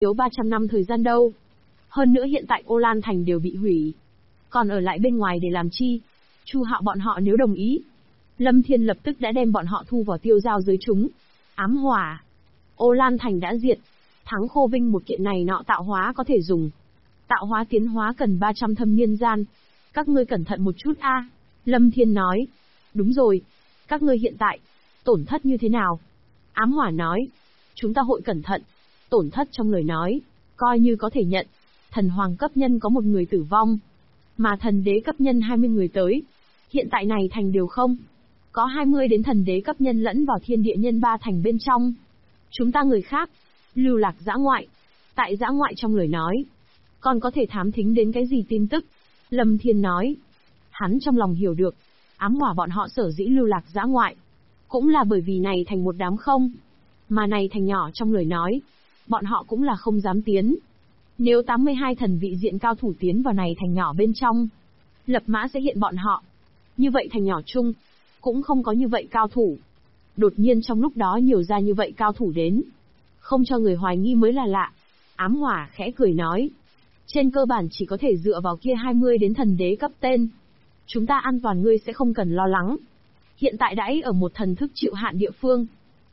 thiếu 300 năm thời gian đâu. Hơn nữa hiện tại Ô Lan Thành đều bị hủy. Còn ở lại bên ngoài để làm chi? Chu Hạo bọn họ nếu đồng ý, Lâm Thiên lập tức đã đem bọn họ thu vào tiêu giao giới chúng. Ám hỏa. Ô Lan Thành đã diệt. Thắng Khô Vinh một kiện này nọ tạo hóa có thể dùng. Tạo hóa tiến hóa cần 300 thâm niên gian. Các ngươi cẩn thận một chút a. Lâm Thiên nói. Đúng rồi. Các ngươi hiện tại, tổn thất như thế nào? Ám hỏa nói. Chúng ta hội cẩn thận. Tổn thất trong lời nói, coi như có thể nhận. Thần hoàng cấp nhân có một người tử vong. Mà thần đế cấp nhân 20 người tới. Hiện tại này thành đều không. Có 20 đến thần đế cấp nhân lẫn vào thiên địa nhân 3 thành bên trong. Chúng ta người khác, lưu lạc dã ngoại. Tại dã ngoại trong lời nói, còn có thể thám thính đến cái gì tin tức? Lâm Thiên nói. Hắn trong lòng hiểu được, ám hỏa bọn họ sở dĩ lưu lạc dã ngoại. Cũng là bởi vì này thành một đám không. Mà này thành nhỏ trong lời nói, bọn họ cũng là không dám tiến. Nếu 82 thần vị diện cao thủ tiến vào này thành nhỏ bên trong, lập mã sẽ hiện bọn họ. Như vậy thành nhỏ chung, cũng không có như vậy cao thủ. Đột nhiên trong lúc đó nhiều ra như vậy cao thủ đến. Không cho người hoài nghi mới là lạ. Ám hỏa khẽ cười nói. Trên cơ bản chỉ có thể dựa vào kia 20 đến thần đế cấp tên. Chúng ta an toàn ngươi sẽ không cần lo lắng. Hiện tại đãi ở một thần thức chịu hạn địa phương.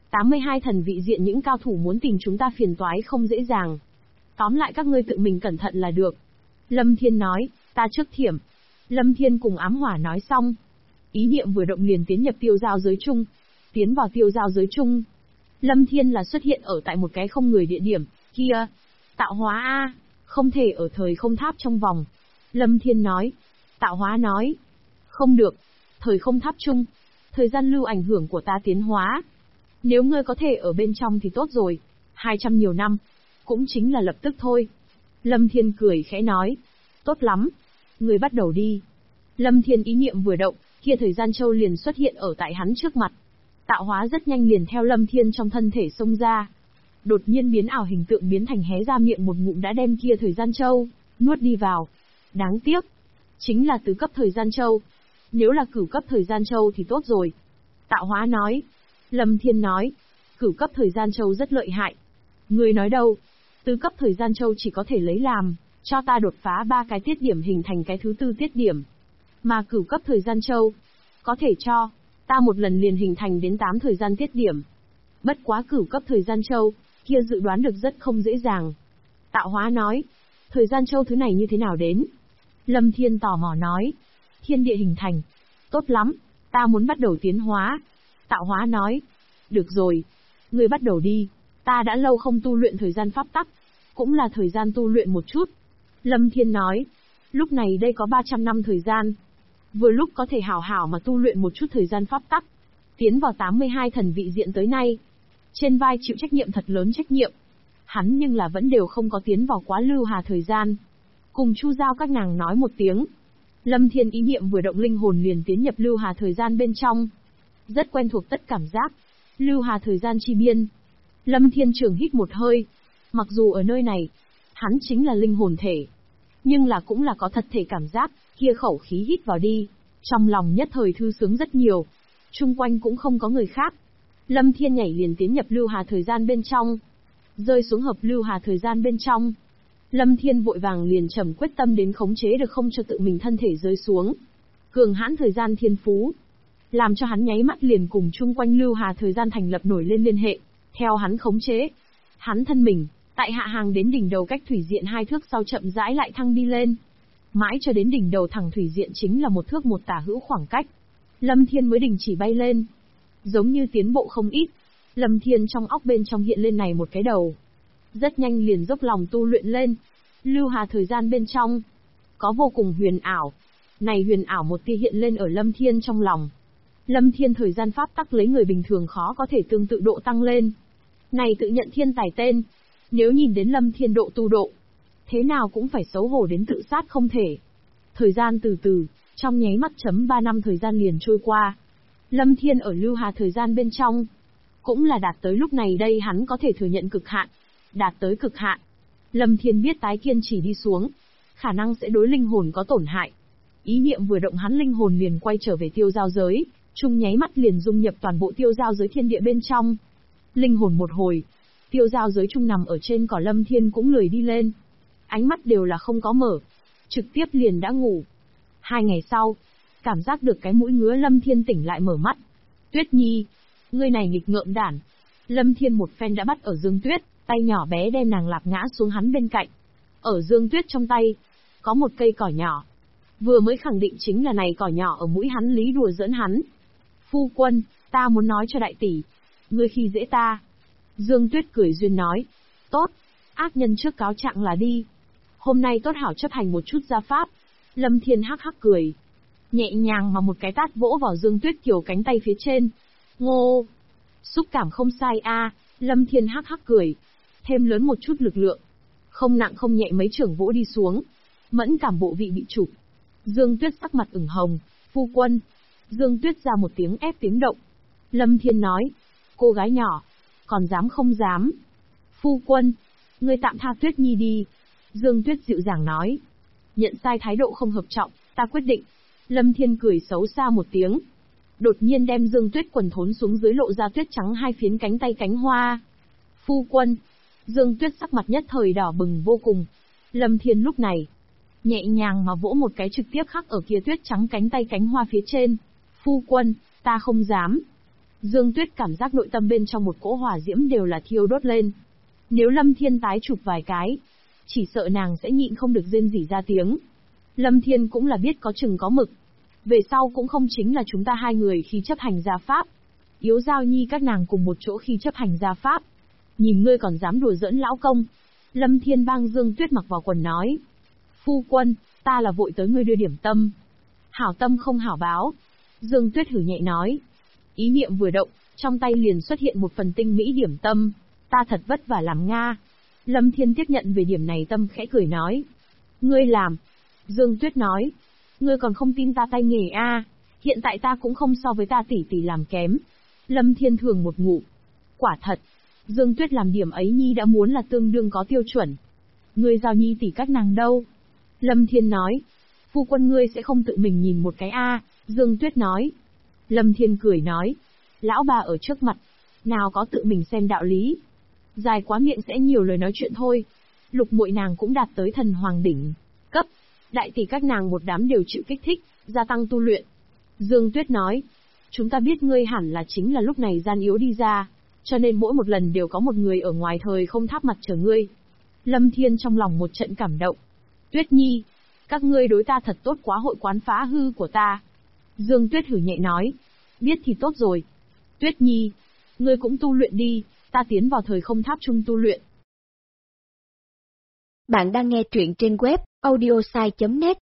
82 thần vị diện những cao thủ muốn tìm chúng ta phiền toái không dễ dàng. Tóm lại các ngươi tự mình cẩn thận là được. Lâm Thiên nói, ta trước thiểm. Lâm Thiên cùng ám hỏa nói xong. Ý niệm vừa động liền tiến nhập tiêu giao giới chung. Tiến vào tiêu giao giới chung. Lâm Thiên là xuất hiện ở tại một cái không người địa điểm, kia. Tạo hóa A, không thể ở thời không tháp trong vòng. Lâm Thiên nói. Tạo hóa nói. Không được, thời không tháp chung. Thời gian lưu ảnh hưởng của ta tiến hóa. Nếu ngươi có thể ở bên trong thì tốt rồi. 200 nhiều năm. Cũng chính là lập tức thôi. Lâm Thiên cười khẽ nói. Tốt lắm. Ngươi bắt đầu đi. Lâm Thiên ý niệm vừa động, kia thời gian châu liền xuất hiện ở tại hắn trước mặt. Tạo hóa rất nhanh liền theo Lâm Thiên trong thân thể xông ra. Đột nhiên biến ảo hình tượng biến thành hé ra miệng một ngụm đã đem kia thời gian châu nuốt đi vào. Đáng tiếc, chính là tứ cấp thời gian châu. Nếu là cửu cấp thời gian châu thì tốt rồi. Tạo hóa nói. Lâm Thiên nói. Cửu cấp thời gian châu rất lợi hại. Ngươi nói đâu? Tứ cấp thời gian châu chỉ có thể lấy làm cho ta đột phá 3 cái tiết điểm hình thành cái thứ 4 tiết điểm. Mà cửu cấp thời gian châu có thể cho ta một lần liền hình thành đến 8 thời gian tiết điểm. Bất quá cửu cấp thời gian châu kia dự đoán được rất không dễ dàng. Tạo hóa nói. Thời gian châu thứ này như thế nào đến? Lâm Thiên tò mò nói. Thiên địa hình thành. Tốt lắm, ta muốn bắt đầu tiến hóa. Tạo hóa nói. Được rồi, ngươi bắt đầu đi. Ta đã lâu không tu luyện thời gian pháp tắc, cũng là thời gian tu luyện một chút. Lâm Thiên nói. Lúc này đây có 300 năm thời gian. Vừa lúc có thể hảo hảo mà tu luyện một chút thời gian pháp tắc. Tiến vào 82 thần vị diện tới nay. Trên vai chịu trách nhiệm thật lớn trách nhiệm. Hắn nhưng là vẫn đều không có tiến vào quá lưu hà thời gian. Cùng Chu Giao các nàng nói một tiếng. Lâm Thiên ý niệm vừa động linh hồn liền tiến nhập lưu hà thời gian bên trong. Rất quen thuộc tất cảm giác. Lưu hà thời gian chi biên. Lâm Thiên trường hít một hơi. Mặc dù ở nơi này, hắn chính là linh hồn thể. Nhưng là cũng là có thật thể cảm giác, kia khẩu khí hít vào đi. Trong lòng nhất thời thư sướng rất nhiều. Chung quanh cũng không có người khác. Lâm Thiên nhảy liền tiến nhập lưu hà thời gian bên trong. Rơi xuống hợp lưu hà thời gian bên trong. Lâm Thiên vội vàng liền trầm quyết tâm đến khống chế được không cho tự mình thân thể rơi xuống. Cường hãn thời gian thiên phú. Làm cho hắn nháy mắt liền cùng chung quanh lưu hà thời gian thành lập nổi lên liên hệ. Theo hắn khống chế. Hắn thân mình, tại hạ hàng đến đỉnh đầu cách thủy diện 2 thước sau chậm rãi lại thăng đi lên. Mãi cho đến đỉnh đầu thẳng thủy diện chính là 1 thước 1 tả hữu khoảng cách. Lâm Thiên mới đình chỉ bay lên. Giống như tiến bộ không ít. Lâm Thiên trong óc bên trong hiện lên này một cái đầu. Rất nhanh liền dốc lòng tu luyện lên. Lưu hà thời gian bên trong có vô cùng huyền ảo. Này huyền ảo một tia hiện lên ở Lâm Thiên trong lòng. Lâm Thiên thời gian pháp tắc lấy người bình thường khó có thể tương tự độ tăng lên. Này tự nhận thiên tài tên. Nếu nhìn đến Lâm Thiên độ tu độ, thế nào cũng phải xấu hổ đến tự sát không thể. Thời gian từ từ, trong nháy mắt chấm 3 năm thời gian liền trôi qua. Lâm Thiên ở lưu hà thời gian bên trong, cũng là đạt tới lúc này đây hắn có thể thừa nhận cực hạn. Đạt tới cực hạn. Lâm Thiên biết tái kiên trì đi xuống, khả năng sẽ đối linh hồn có tổn hại. Ý niệm vừa động hắn linh hồn liền quay trở về tiêu giao giới, chung nháy mắt liền dung nhập toàn bộ tiêu giao giới thiên địa bên trong. Linh hồn một hồi, Tiêu giao giới trung nằm ở trên cỏ, Lâm Thiên cũng lười đi lên. Ánh mắt đều là không có mở. Trực tiếp liền đã ngủ. 2 ngày sau, cảm giác được cái mũi ngứa, Lâm Thiên tỉnh lại mở mắt. Tuyết Nhi, ngươi này nghịch ngợm đản. Lâm Thiên một phen đã bắt ở Dương Tuyết, tay nhỏ bé đem nàng lạp ngã xuống hắn bên cạnh. Ở Dương Tuyết trong tay, có một cây cỏ nhỏ. Vừa mới khẳng định chính là này cỏ nhỏ ở mũi hắn lý đùa giỡn hắn. Phu quân, ta muốn nói cho đại tỷ. Ngươi khi dễ ta. Dương Tuyết cười duyên nói. Tốt, ác nhân trước cáo trạng là đi. Hôm nay tốt hảo chấp hành một chút gia pháp. Lâm Thiên hắc hắc cười. Nhẹ nhàng mà một cái tát vỗ vào Dương Tuyết kiều cánh tay phía trên. Ngô! Xúc cảm không sai a. Lâm Thiên hắc hắc cười. Thêm lớn một chút lực lượng. Không nặng không nhẹ mấy chưởng vỗ đi xuống. Mẫn cảm bộ vị bị chụp. Dương Tuyết sắc mặt ửng hồng. Phu quân! Dương Tuyết ra một tiếng ép tiếng động. Lâm Thiên nói. Cô gái nhỏ. Còn dám không dám. Phu quân! Ngươi tạm tha Tuyết Nhi đi. Dương Tuyết dịu dàng nói. Nhận sai thái độ không hợp trọng, ta quyết định. Lâm Thiên cười xấu xa một tiếng. Đột nhiên đem Dương Tuyết quần thốn xuống dưới, lộ ra tuyết trắng 2 phiến cánh tay cánh hoa. Phu quân! Dương Tuyết sắc mặt nhất thời đỏ bừng vô cùng. Lâm Thiên lúc này, nhẹ nhàng mà vỗ một cái trực tiếp khắc ở kia tuyết trắng cánh tay cánh hoa phía trên. Phu quân, ta không dám. Dương Tuyết cảm giác nội tâm bên trong một cỗ hỏa diễm đều là thiêu đốt lên. Nếu Lâm Thiên tái chụp vài cái, chỉ sợ nàng sẽ nhịn không được rên rỉ ra tiếng. Lâm Thiên cũng là biết có chừng có mực. Về sau cũng không chính là chúng ta 2 người khi chấp hành gia pháp. Yếu Giao Nhi các nàng cùng một chỗ khi chấp hành gia pháp. Nhìn ngươi còn dám đùa giỡn lão công. Lâm Thiên bang Dương Tuyết mặc vào quần nói. Phu quân, ta là vội tới ngươi đưa điểm tâm. Hảo tâm không hảo báo. Dương Tuyết hử nhẹ nói. Ý niệm vừa động, trong tay liền xuất hiện một phần tinh mỹ điểm tâm. Ta thật vất vả làm Nga. Lâm Thiên tiếp nhận về điểm này tâm khẽ cười nói. Ngươi làm. Dương Tuyết nói. Ngươi còn không tin ta tay nghề a? Hiện tại ta cũng không so với ta tỷ tỷ làm kém. Lâm Thiên thường một ngụm. Quả thật. Dương Tuyết làm điểm ấy Nhi đã muốn là tương đương có tiêu chuẩn. Ngươi Giao Nhi tỷ các nàng đâu? Lâm Thiên nói. Phu quân ngươi sẽ không tự mình nhìn một cái a? Dương Tuyết nói. Lâm Thiên cười nói. Lão bà ở trước mặt. Nào có tự mình xem đạo lý. Dài quá miệng sẽ nhiều lời nói chuyện thôi. Lục muội nàng cũng đạt tới thần hoàng đỉnh cấp. Đại tỷ các nàng một đám đều chịu kích thích, gia tăng tu luyện. Dương Tuyết nói. Chúng ta biết ngươi hẳn là chính là lúc này gian yếu đi ra. Cho nên mỗi một lần đều có một người ở ngoài thời không tháp mặt chờ ngươi. Lâm Thiên trong lòng một trận cảm động. Tuyết Nhi, các ngươi đối ta thật tốt quá, hội quán phá hư của ta. Dương Tuyết hử nhẹ nói. Biết thì tốt rồi. Tuyết Nhi, ngươi cũng tu luyện đi, ta tiến vào thời không tháp chung tu luyện. Bạn đang nghe truyện trên web audiosai.net.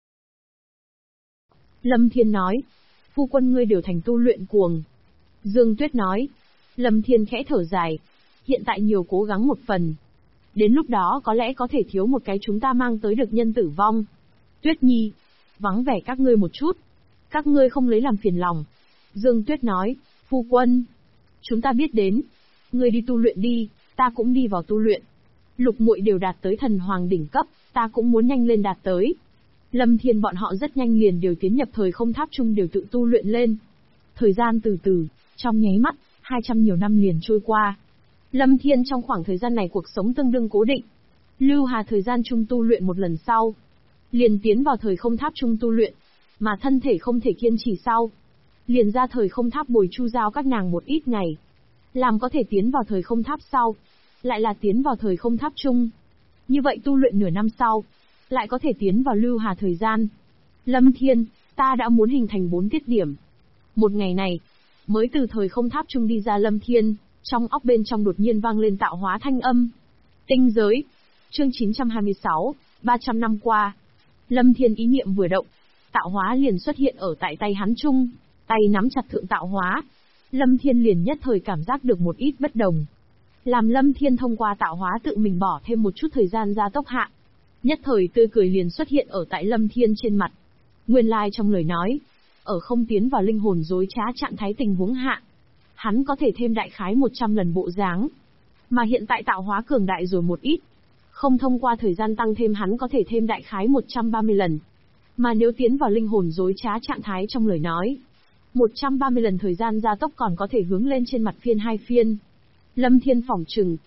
Lâm Thiên nói. Phu quân ngươi đều thành tu luyện cuồng. Dương Tuyết nói. Lâm Thiên khẽ thở dài. Hiện tại nhiều cố gắng một phần. Đến lúc đó có lẽ có thể thiếu một cái chúng ta mang tới được nhân tử vong. Tuyết Nhi, vắng vẻ các ngươi một chút. Các ngươi không lấy làm phiền lòng. Dương Tuyết nói. Phu quân, chúng ta biết đến. Ngươi đi tu luyện đi, ta cũng đi vào tu luyện. Lục muội đều đạt tới thần hoàng đỉnh cấp, ta cũng muốn nhanh lên đạt tới. Lâm Thiên bọn họ rất nhanh liền đều tiến nhập thời không tháp chung, đều tự tu luyện lên. Thời gian từ từ, trong nháy mắt, 200 nhiều năm liền trôi qua. Lâm Thiên trong khoảng thời gian này cuộc sống tương đương cố định. Lưu Hà thời gian chung tu luyện một lần sau, liền tiến vào thời không tháp chung tu luyện, mà thân thể không thể kiên trì sau, liền ra thời không tháp bồi Chu Giao các nàng một ít ngày. Làm có thể tiến vào thời không tháp sau, lại là tiến vào thời không tháp chung. Như vậy tu luyện nửa năm sau, lại có thể tiến vào Lưu Hà thời gian. Lâm Thiên, ta đã muốn hình thành 4 tiết điểm. Một ngày này, mới từ thời không tháp chung đi ra Lâm Thiên, trong óc bên trong đột nhiên vang lên tạo hóa thanh âm. Tinh giới, chương 926, 300 năm qua. Lâm Thiên ý niệm vừa động, tạo hóa liền xuất hiện ở tại tay hắn chung, tay nắm chặt thượng tạo hóa. Lâm Thiên liền nhất thời cảm giác được một ít bất đồng. Làm Lâm Thiên thông qua tạo hóa tự mình bỏ thêm một chút thời gian gia tốc hạ. Nhất thời tươi cười liền xuất hiện ở tại Lâm Thiên trên mặt. Nguyên lai trong lời nói, ở không tiến vào linh hồn dối trá trạng thái tình huống hạ, hắn có thể thêm đại khái 100 lần bộ dáng. Mà hiện tại tạo hóa cường đại rồi một ít. Không thông qua thời gian tăng thêm hắn có thể thêm đại khái 130 lần. Mà nếu tiến vào linh hồn dối trá trạng thái trong lời nói, 130 lần thời gian gia tốc còn có thể hướng lên trên mặt phiên 2 phiên. Lâm Thiên phỏng chừng,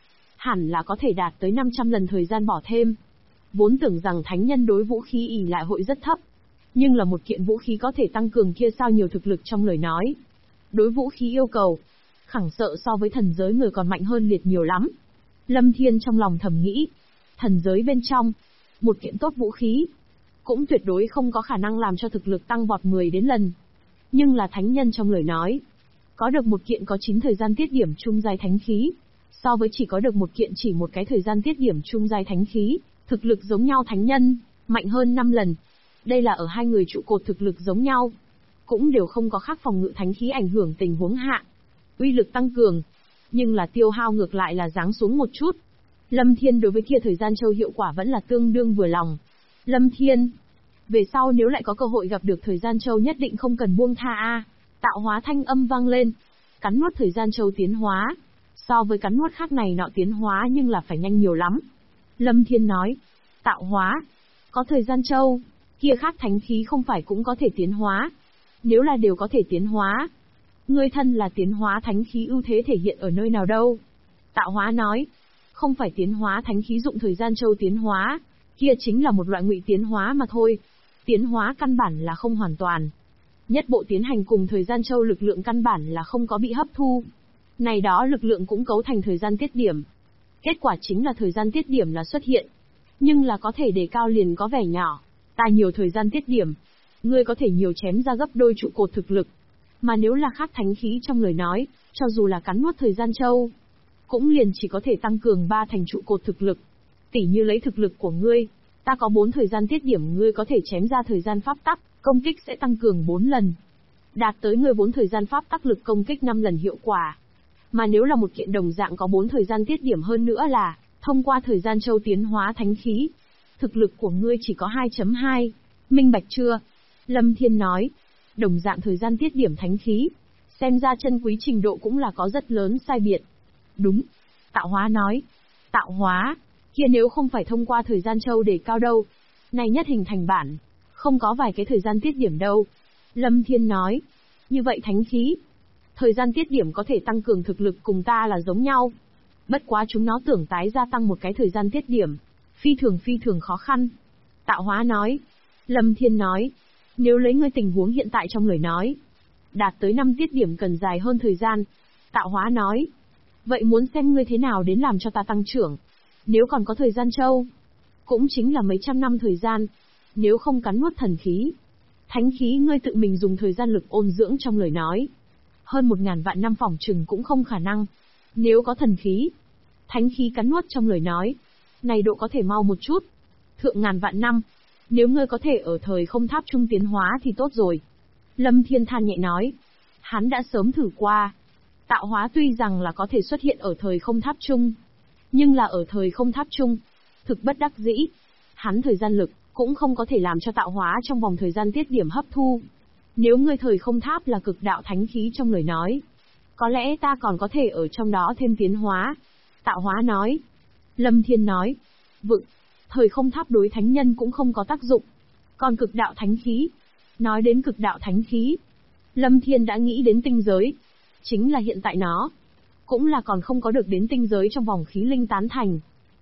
hẳn là có thể đạt tới 500 lần thời gian bỏ thêm. Vốn tưởng rằng thánh nhân đối vũ khí ỷ lại hội rất thấp. Nhưng là một kiện vũ khí có thể tăng cường kia sao nhiều thực lực trong lời nói. Đối vũ khí yêu cầu, khẳng sợ so với thần giới người còn mạnh hơn liệt nhiều lắm. Lâm Thiên trong lòng thầm nghĩ, thần giới bên trong, một kiện tốt vũ khí, cũng tuyệt đối không có khả năng làm cho thực lực tăng vọt 10 đến lần. Nhưng là thánh nhân trong lời nói, có được một kiện có 9 thời gian tiết điểm trung giai thánh khí, so với chỉ có được một kiện chỉ một cái thời gian tiết điểm trung giai thánh khí, thực lực giống nhau thánh nhân, mạnh hơn 5 lần. Đây là ở hai người trụ cột thực lực giống nhau, cũng đều không có khác phòng ngự thánh khí ảnh hưởng tình huống hạ. Uy lực tăng cường, nhưng là tiêu hao ngược lại là giáng xuống một chút. Lâm Thiên đối với kia thời gian châu hiệu quả vẫn là tương đương vừa lòng. Lâm Thiên, về sau nếu lại có cơ hội gặp được thời gian châu nhất định không cần buông tha a. Tạo hóa thanh âm vang lên, cắn nuốt thời gian châu tiến hóa. So với cắn nuốt khác này nọ tiến hóa nhưng là phải nhanh nhiều lắm. Lâm Thiên nói, tạo hóa, có thời gian châu, kia khác thánh khí không phải cũng có thể tiến hóa. Nếu là đều có thể tiến hóa, ngươi thân là tiến hóa thánh khí ưu thế thể hiện ở nơi nào đâu? Tạo hóa nói, không phải tiến hóa thánh khí dụng thời gian châu tiến hóa, kia chính là một loại ngụy tiến hóa mà thôi. Tiến hóa căn bản là không hoàn toàn. Nhất bộ tiến hành cùng thời gian châu lực lượng căn bản là không có bị hấp thu. Này đó lực lượng cũng cấu thành thời gian tiết điểm. Kết quả chính là thời gian tiết điểm là xuất hiện. Nhưng là có thể đề cao liền có vẻ nhỏ. Ta nhiều thời gian tiết điểm, ngươi có thể nhiều chém ra gấp đôi trụ cột thực lực. Mà nếu là khác thánh khí trong lời nói, cho dù là cắn nuốt thời gian châu, cũng liền chỉ có thể tăng cường 3 thành trụ cột thực lực. Tỉ như lấy thực lực của ngươi, ta có 4 thời gian tiết điểm ngươi có thể chém ra thời gian pháp tắc, công kích sẽ tăng cường 4 lần. Đạt tới ngươi 4 thời gian pháp tắc lực công kích 5 lần hiệu quả. Mà nếu là một kiện đồng dạng có 4 thời gian tiết điểm hơn nữa là, thông qua thời gian châu tiến hóa thánh khí, thực lực của ngươi chỉ có 2.2. Minh bạch chưa? Lâm Thiên nói, đồng dạng thời gian tiết điểm thánh khí, xem ra chân quý trình độ cũng là có rất lớn sai biệt. Đúng. Tạo hóa nói, tạo hóa, kia nếu không phải thông qua thời gian châu để cao đâu, này nhất hình thành bản, không có vài cái thời gian tiết điểm đâu. Lâm Thiên nói, như vậy thánh khí, thời gian tiết điểm có thể tăng cường thực lực cùng ta là giống nhau. Bất quá chúng nó tưởng tái gia tăng một cái thời gian tiết điểm, phi thường khó khăn. Tạo hóa nói. Lâm Thiên nói, nếu lấy ngươi tình huống hiện tại trong lời nói, đạt tới 5 tiết điểm cần dài hơn thời gian. Tạo hóa nói, vậy muốn xem ngươi thế nào đến làm cho ta tăng trưởng. Nếu còn có thời gian châu, cũng chính là mấy trăm năm thời gian. Nếu không cắn nuốt thần khí, thánh khí ngươi tự mình dùng thời gian lực ôn dưỡng trong lời nói, hơn 1000 vạn năm phỏng chừng cũng không khả năng. Nếu có thần khí, thánh khí cắn nuốt trong lời nói, này độ có thể mau một chút. Thượng ngàn vạn năm, nếu ngươi có thể ở thời không tháp trung tiến hóa thì tốt rồi. Lâm Thiên than nhẹ nói, hắn đã sớm thử qua. Tạo hóa tuy rằng là có thể xuất hiện ở thời không tháp trung, nhưng là ở thời không tháp trung, thực bất đắc dĩ, hắn thời gian lực cũng không có thể làm cho tạo hóa trong vòng thời gian tiết điểm hấp thu. Nếu ngươi thời không tháp là cực đạo thánh khí trong lời nói, có lẽ ta còn có thể ở trong đó thêm tiến hóa. Tạo hóa nói. Lâm Thiên nói, vựng, thời không tháp đối thánh nhân cũng không có tác dụng. Còn cực đạo thánh khí, nói đến cực đạo thánh khí, Lâm Thiên đã nghĩ đến tinh giới. Chính là hiện tại nó, cũng là còn không có được đến tinh giới trong vòng khí linh tán thành.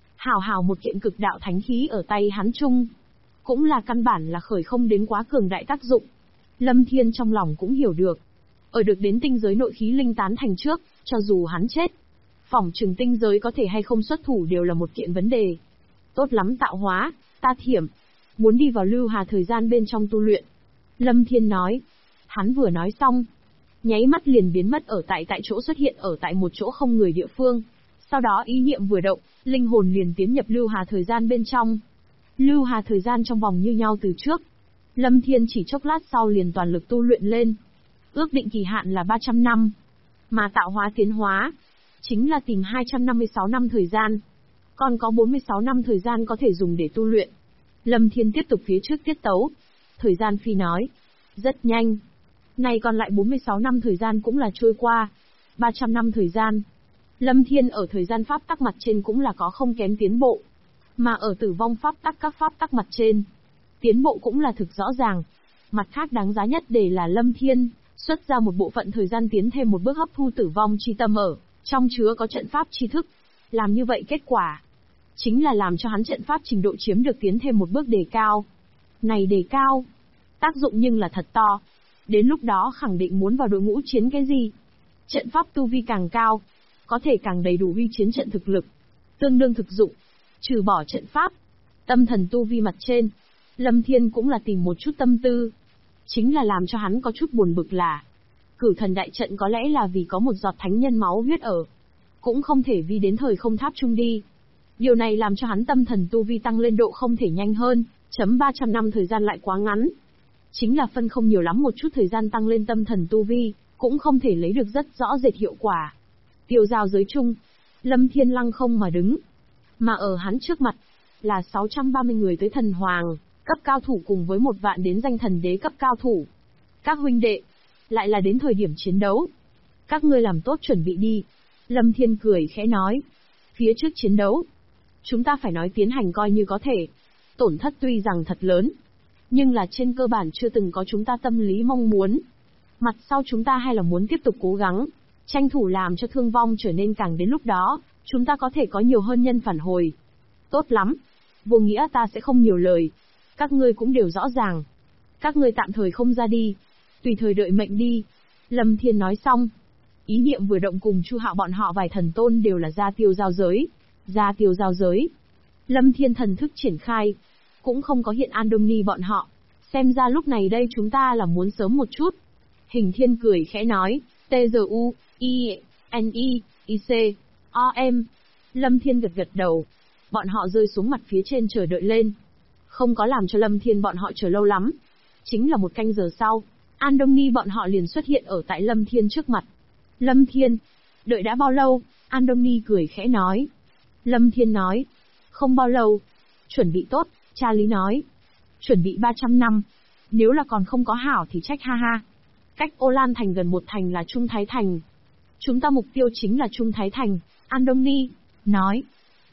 Hào một kiện cực đạo thánh khí ở tay hắn chung, cũng là căn bản là khởi không đến quá cường đại tác dụng. Lâm Thiên trong lòng cũng hiểu được, ở được đến tinh giới nội khí linh tán thành trước, cho dù hắn chết, phỏng chừng tinh giới có thể hay không xuất thủ đều là một kiện vấn đề. Tốt lắm tạo hóa, ta thiểm, muốn đi vào lưu hà thời gian bên trong tu luyện. Lâm Thiên nói. Hắn vừa nói xong, nháy mắt liền biến mất ở tại chỗ xuất hiện ở tại một chỗ không người địa phương. Sau đó ý niệm vừa động, linh hồn liền tiến nhập lưu hà thời gian bên trong. Lưu hà thời gian trong vòng như nhau từ trước. Lâm Thiên chỉ chốc lát sau liền toàn lực tu luyện lên. Ước định kỳ hạn là 300 năm. Mà tạo hóa tiến hóa, chính là tìm 256 năm thời gian. Còn có 46 năm thời gian có thể dùng để tu luyện. Lâm Thiên tiếp tục phía trước tiết tấu. Thời gian phi nói. Rất nhanh. Này còn lại 46 năm thời gian cũng là trôi qua. 300 năm thời gian. Lâm Thiên ở thời gian pháp tắc mặt trên cũng là có không kém tiến bộ. Mà ở tử vong pháp tắc các pháp tắc mặt trên, tiến bộ cũng là thực rõ ràng. Mặt khác đáng giá nhất để là Lâm Thiên xuất ra một bộ phận thời gian tiến thêm một bước hấp thu tử vong chi tâm ở trong chứa có trận pháp tri thức. Làm như vậy kết quả chính là làm cho hắn trận pháp trình độ chiếm được tiến thêm một bước đề cao. Này đề cao, tác dụng nhưng là thật to. Đến lúc đó khẳng định muốn vào đội ngũ chiến cái gì? Trận pháp tu vi càng cao, có thể càng đầy đủ uy chiến trận thực lực. Tương đương thực dụng, trừ bỏ trận pháp, tâm thần tu vi mặt trên, Lâm Thiên cũng là tìm một chút tâm tư. Chính là làm cho hắn có chút buồn bực là, Cửu Thần đại trận có lẽ là vì có một giọt thánh nhân máu huyết ở, cũng không thể vi đến thời không tháp trung đi. Điều này làm cho hắn tâm thần tu vi tăng lên độ không thể nhanh hơn, 300 năm thời gian lại quá ngắn. Chính là phân không nhiều lắm một chút thời gian tăng lên tâm thần tu vi, cũng không thể lấy được rất rõ rệt hiệu quả. Tiêu giao giới chung, Lâm Thiên lăng không mà đứng. Mà ở hắn trước mặt, là 630 người tới thần hoàng, cấp cao thủ cùng với 1 vạn đến danh thần đế cấp cao thủ. Các huynh đệ, lại là đến thời điểm chiến đấu. Các ngươi làm tốt chuẩn bị đi. Lâm Thiên cười khẽ nói. Phía trước chiến đấu, chúng ta phải nói tiến hành coi như có thể. Tổn thất tuy rằng thật lớn, nhưng là trên cơ bản chưa từng có chúng ta tâm lý mong muốn. Mặt sau chúng ta hay là muốn tiếp tục cố gắng, tranh thủ làm cho thương vong trở nên càng đến lúc đó, chúng ta có thể có nhiều hơn nhân phản hồi. Tốt lắm. Vô nghĩa ta sẽ không nhiều lời. Các ngươi cũng đều rõ ràng. Các ngươi tạm thời không ra đi. Tùy thời đợi mệnh đi. Lâm Thiên nói xong. Ý niệm vừa động cùng Chu Hạo bọn họ vài thần tôn đều là ra tiêu giao giới. Ra tiêu giao giới. Lâm Thiên thần thức triển khai. Cũng không có hiện Andoni bọn họ. Xem ra lúc này đây chúng ta là muốn sớm một chút. Hình Thiên cười khẽ nói. T-Z-U, I-N-I, I-C, O-M. Lâm Thiên gật gật đầu. Bọn họ rơi xuống mặt phía trên chờ đợi lên. Không có làm cho Lâm Thiên bọn họ chờ lâu lắm. Chính là 1 canh giờ sau, Andoni bọn họ liền xuất hiện ở tại Lâm Thiên trước mặt. Lâm Thiên, đợi đã bao lâu? Andoni cười khẽ nói. Lâm Thiên nói, không bao lâu. Chuẩn bị tốt, cha Lý nói. Chuẩn bị 300 năm. Nếu là còn không có hảo thì trách ha ha. Cách Ô Lan Thành gần 1 thành là Trung Thái Thành. Chúng ta mục tiêu chính là Trung Thái Thành, Andoni nói.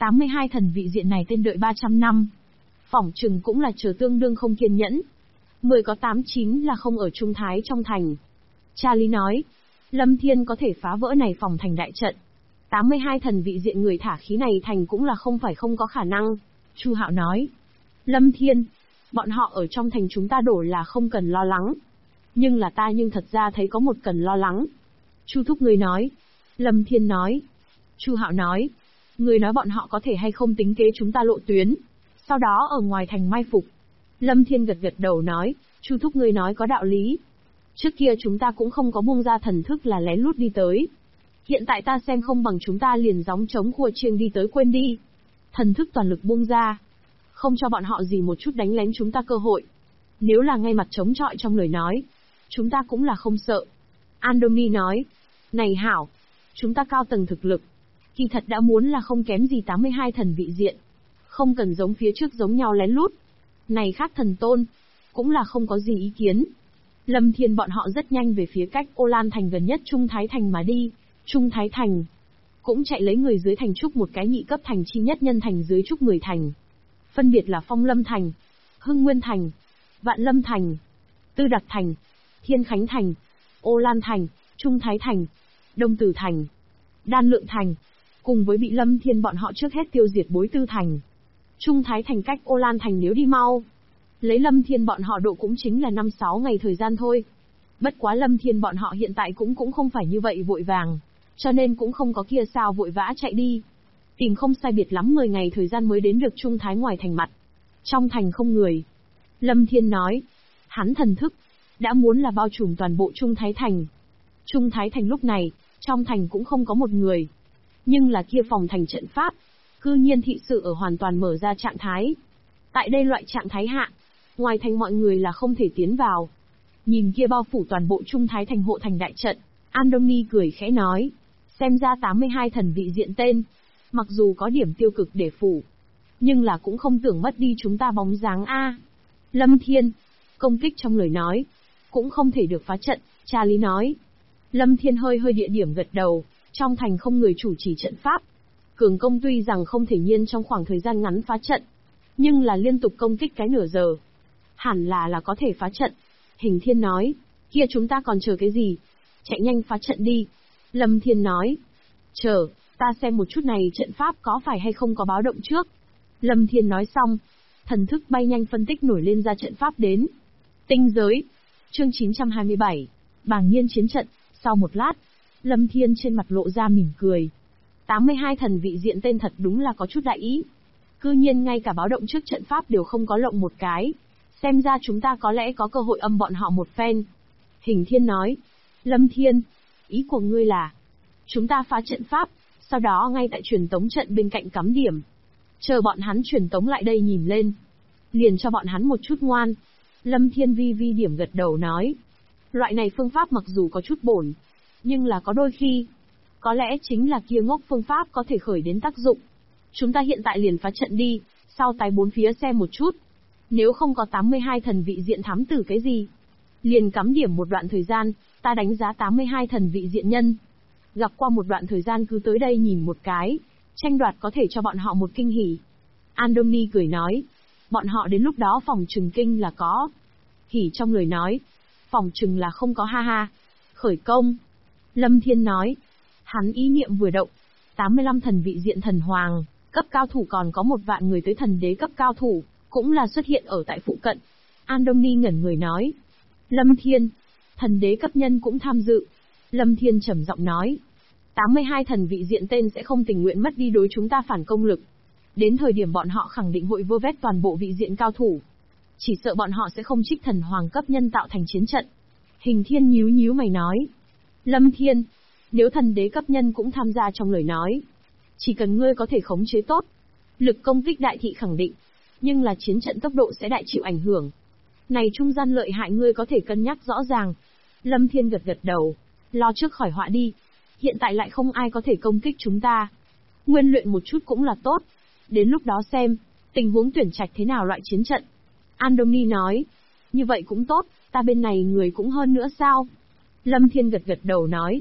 82 thần vị diện này tên đợi 300 năm. Phỏng chừng cũng là chờ tương đương không kiên nhẫn. 10 có 89 là không ở Trung Thái trong thành. Charlie nói, Lâm Thiên có thể phá vỡ này phòng thành đại trận. 82 thần vị diện người thả khí này thành cũng là không phải không có khả năng. Chu Hạo nói, Lâm Thiên, bọn họ ở trong thành chúng ta đổ là không cần lo lắng. Nhưng là ta nhưng thật ra thấy có một cần lo lắng. Chu Thúc người nói. Lâm Thiên nói. Chu Hạo nói, người nói bọn họ có thể hay không tính kế chúng ta lộ tuyến, sau đó ở ngoài thành mai phục. Lâm Thiên gật gật đầu nói, Chu Thúc người nói có đạo lý. Trước kia chúng ta cũng không có buông ra thần thức là lén lút đi tới. Hiện tại ta xem không bằng chúng ta liền gióng trống khua chiêng đi tới quên đi. Thần thức toàn lực buông ra. Không cho bọn họ gì một chút đánh lén chúng ta cơ hội. Nếu là ngay mặt chống chọi trong lời nói, chúng ta cũng là không sợ. Andoni nói, này hảo, chúng ta cao tầng thực lực. Kỳ thật đã muốn là không kém gì 82 thần vị diện. Không cần giống phía trước giống nhau lén lút. Này khác thần tôn, cũng là không có gì ý kiến. Lâm Thiên bọn họ rất nhanh về phía cách Ô Lan Thành gần nhất Trung Thái Thành mà đi. Trung Thái Thành cũng chạy lấy người dưới thành trúc một cái nhị cấp thành chi nhất nhân thành dưới trúc 10 thành. Phân biệt là Phong Lâm Thành, Hưng Nguyên Thành, Vạn Lâm Thành, Tư Đặc Thành, Thiên Khánh Thành, Ô Lan Thành, Trung Thái Thành, Đông Tử Thành, Đan Lượng Thành, cùng với bị Lâm Thiên bọn họ trước hết tiêu diệt Bối Tư Thành. Trung Thái Thành cách Ô Lan Thành nếu đi mau, lấy Lâm Thiên bọn họ độ cũng chính là 5-6 ngày thời gian thôi. Bất quá Lâm Thiên bọn họ hiện tại cũng không phải như vậy vội vàng, cho nên cũng không có kia sao vội vã chạy đi. Tìm không sai biệt lắm 10 ngày thời gian mới đến được Trung Thái ngoài thành mặt. Trong thành không người. Lâm Thiên nói, hắn thần thức đã muốn là bao trùm toàn bộ Trung Thái Thành. Trung Thái Thành lúc này, trong thành cũng không có một người. Nhưng là kia phòng thành trận pháp, cư nhiên thị sự ở hoàn toàn mở ra trạng thái. Tại đây loại trạng thái hạ, ngoài thành mọi người là không thể tiến vào. Nhìn kia bao phủ toàn bộ Trung Thái Thành hộ thành đại trận, Andoni cười khẽ nói, xem ra 82 thần vị diện tên, mặc dù có điểm tiêu cực để phủ, nhưng là cũng không tưởng mất đi chúng ta bóng dáng a. Lâm Thiên, công kích trong lời nói, cũng không thể được phá trận, Charlie nói. Lâm Thiên hơi địa điểm gật đầu, trong thành không người chủ trì trận pháp. Cường công tuy rằng không thể nhiên trong khoảng thời gian ngắn phá trận, nhưng là liên tục công kích cái nửa giờ. Hẳn là có thể phá trận. Hình Thiên nói, kia chúng ta còn chờ cái gì? Chạy nhanh phá trận đi. Lâm Thiên nói, chờ, Ta xem một chút này trận pháp có phải hay không có báo động trước. Lâm Thiên nói xong, thần thức bay nhanh phân tích nổi lên ra trận pháp đến. Tinh giới. Chương 927. Bàng nhiên chiến trận. Sau một lát, Lâm Thiên trên mặt lộ ra mỉm cười. 82 thần vị diện tên thật đúng là có chút đại ý. Cư nhiên ngay cả báo động trước trận pháp đều không có lộng một cái. Xem ra chúng ta có lẽ có cơ hội âm bọn họ một phen. Hình Thiên nói. Lâm Thiên, ý của ngươi là, chúng ta phá trận pháp, sau đó ngay tại truyền tống trận bên cạnh cắm điểm. Chờ bọn hắn truyền tống lại đây nhìn lên. Liền cho bọn hắn một chút ngoan. Lâm Thiên vi điểm gật đầu nói. Loại này phương pháp mặc dù có chút bổn, nhưng là có đôi khi, có lẽ chính là kia ngốc phương pháp có thể khởi đến tác dụng. Chúng ta hiện tại liền phá trận đi, sau tái bốn phía xem một chút. Nếu không có 82 thần vị diện thám tử cái gì, liền cắm điểm một đoạn thời gian, ta đánh giá 82 thần vị diện nhân. Gặp qua một đoạn thời gian cứ tới đây nhìn một cái, tranh đoạt có thể cho bọn họ một kinh hỉ. Andoni cười nói, bọn họ đến lúc đó phòng trừng kinh là có. Hỉ trong lời nói, phòng trừng là không có ha ha. Khởi công. Lâm Thiên nói, hắn ý niệm vừa động, 85 thần vị diện thần hoàng, cấp cao thủ còn có 1 vạn người tới thần đế cấp cao thủ, cũng là xuất hiện ở tại phụ cận. Andoni ngẩn người nói, Lâm Thiên, thần đế cấp nhân cũng tham dự. Lâm Thiên trầm giọng nói, 82 thần vị diện tên sẽ không tình nguyện mất đi đối chúng ta phản công lực. Đến thời điểm bọn họ khẳng định hội vơ vét toàn bộ vị diện cao thủ. Chỉ sợ bọn họ sẽ không trích thần hoàng cấp nhân tạo thành chiến trận. Hình Thiên nhíu mày nói, Lâm Thiên, nếu thần đế cấp nhân cũng tham gia trong lời nói, chỉ cần ngươi có thể khống chế tốt, lực công kích đại thị khẳng định, nhưng là chiến trận tốc độ sẽ đại chịu ảnh hưởng. Này trung gian lợi hại ngươi có thể cân nhắc rõ ràng. Lâm Thiên gật đầu, lo trước khỏi họa đi. Hiện tại lại không ai có thể công kích chúng ta. Nguyên luyện một chút cũng là tốt. Đến lúc đó xem, tình huống tuyển trạch thế nào loại chiến trận. Andoni nói, như vậy cũng tốt, ta bên này người cũng hơn nữa sao? Lâm Thiên gật đầu nói,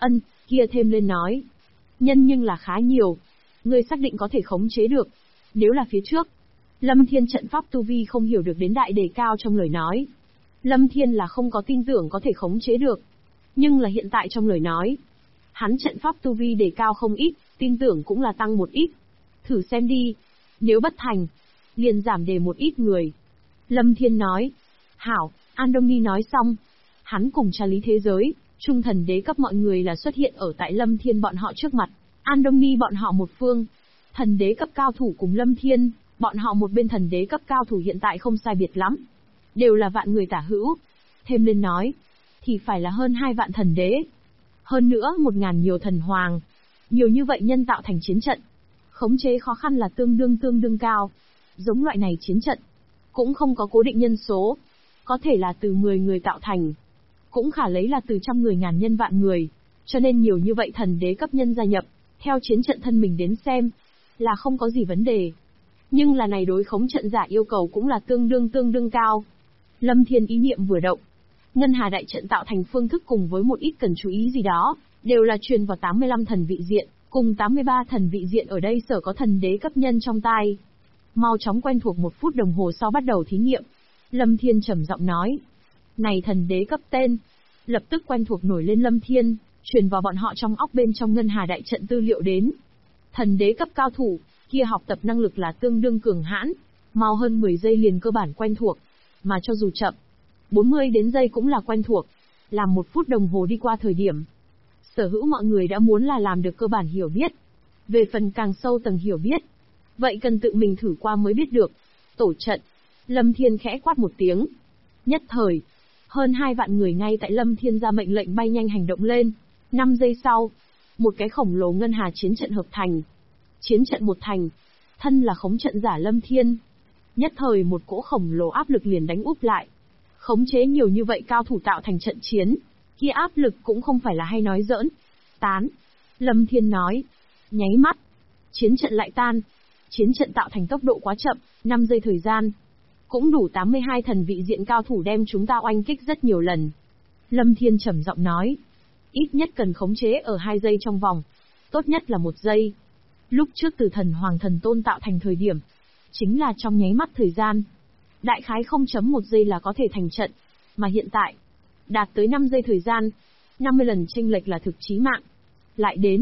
kia thêm lên nói. Nhân nhưng là khá nhiều. Ngươi xác định có thể khống chế được. Nếu là phía trước, Lâm Thiên trận pháp tu vi không hiểu được đến đại đề cao trong lời nói. Lâm Thiên là không có tin tưởng có thể khống chế được. Nhưng là hiện tại trong lời nói, hắn trận pháp tu vi đề cao không ít, tin tưởng cũng là tăng một ít. Thử xem đi, nếu bất thành, liền giảm đề một ít người. Lâm Thiên nói, hảo. Andoni nói xong, hắn cùng tra lý thế giới, trung thần đế cấp mọi người là xuất hiện ở tại Lâm Thiên bọn họ trước mặt. Andoni bọn họ một phương, thần đế cấp cao thủ cùng Lâm Thiên, bọn họ một bên thần đế cấp cao thủ hiện tại không sai biệt lắm. Đều là vạn người tả hữu. Thêm lên nói, thì phải là hơn 2 vạn thần đế. Hơn nữa 1000 nhiều thần hoàng. Nhiều như vậy nhân tạo thành chiến trận. Khống chế khó khăn là tương đương cao. Giống loại này chiến trận, cũng không có cố định nhân số. Có thể là từ 10 người tạo thành. Cũng khả lấy là từ trăm người ngàn nhân vạn người. Cho nên nhiều như vậy thần đế cấp nhân gia nhập, theo chiến trận thân mình đến xem, là không có gì vấn đề. Nhưng là này đối khống trận giả yêu cầu cũng là tương đương cao. Lâm Thiên ý niệm vừa động, Ngân Hà đại trận tạo thành phương thức cùng với một ít cần chú ý gì đó, đều là truyền vào 85 thần vị diện, cùng 83 thần vị diện ở đây sở có thần đế cấp nhân trong tai. Mau chóng quen thuộc 1 phút đồng hồ sau bắt đầu thí nghiệm. Lâm Thiên trầm giọng nói, này thần đế cấp tên, lập tức quen thuộc nổi lên Lâm Thiên, truyền vào bọn họ trong óc bên trong Ngân Hà đại trận tư liệu đến. Thần đế cấp cao thủ, kia học tập năng lực là tương đương cường hãn, mau hơn 10 giây liền cơ bản quen thuộc, mà cho dù chậm, 40 đến giây cũng là quen thuộc, làm 1 phút đồng hồ đi qua thời điểm. Sở hữu mọi người đã muốn là làm được cơ bản hiểu biết. Về phần càng sâu tầng hiểu biết, vậy cần tự mình thử qua mới biết được. Tổ trận, Lâm Thiên khẽ quát một tiếng. Nhất thời, hơn 2 vạn người ngay tại Lâm Thiên ra mệnh lệnh bay nhanh hành động lên. 5 giây sau, một cái khổng lồ ngân hà chiến trận hợp thành. Chiến trận một thành, thân là khống trận giả Lâm Thiên. Nhất thời một cỗ khổng lồ áp lực liền đánh úp lại. Khống chế nhiều như vậy cao thủ tạo thành trận chiến, kia áp lực cũng không phải là hay nói giỡn. Tán. Lâm Thiên nói. Nháy mắt. Chiến trận lại tan. Chiến trận tạo thành tốc độ quá chậm, 5 giây thời gian. Cũng đủ 82 thần vị diện cao thủ đem chúng ta oanh kích rất nhiều lần. Lâm Thiên trầm giọng nói. Ít nhất cần khống chế ở 2 giây trong vòng. Tốt nhất là 1 giây. Lúc trước từ thần hoàng thần tôn tạo thành thời điểm, chính là trong nháy mắt thời gian. Đại khái 0.1 giây là có thể thành trận, mà hiện tại, đạt tới 5 giây thời gian, 50 lần chênh lệch là thực chí mạng. Lại đến,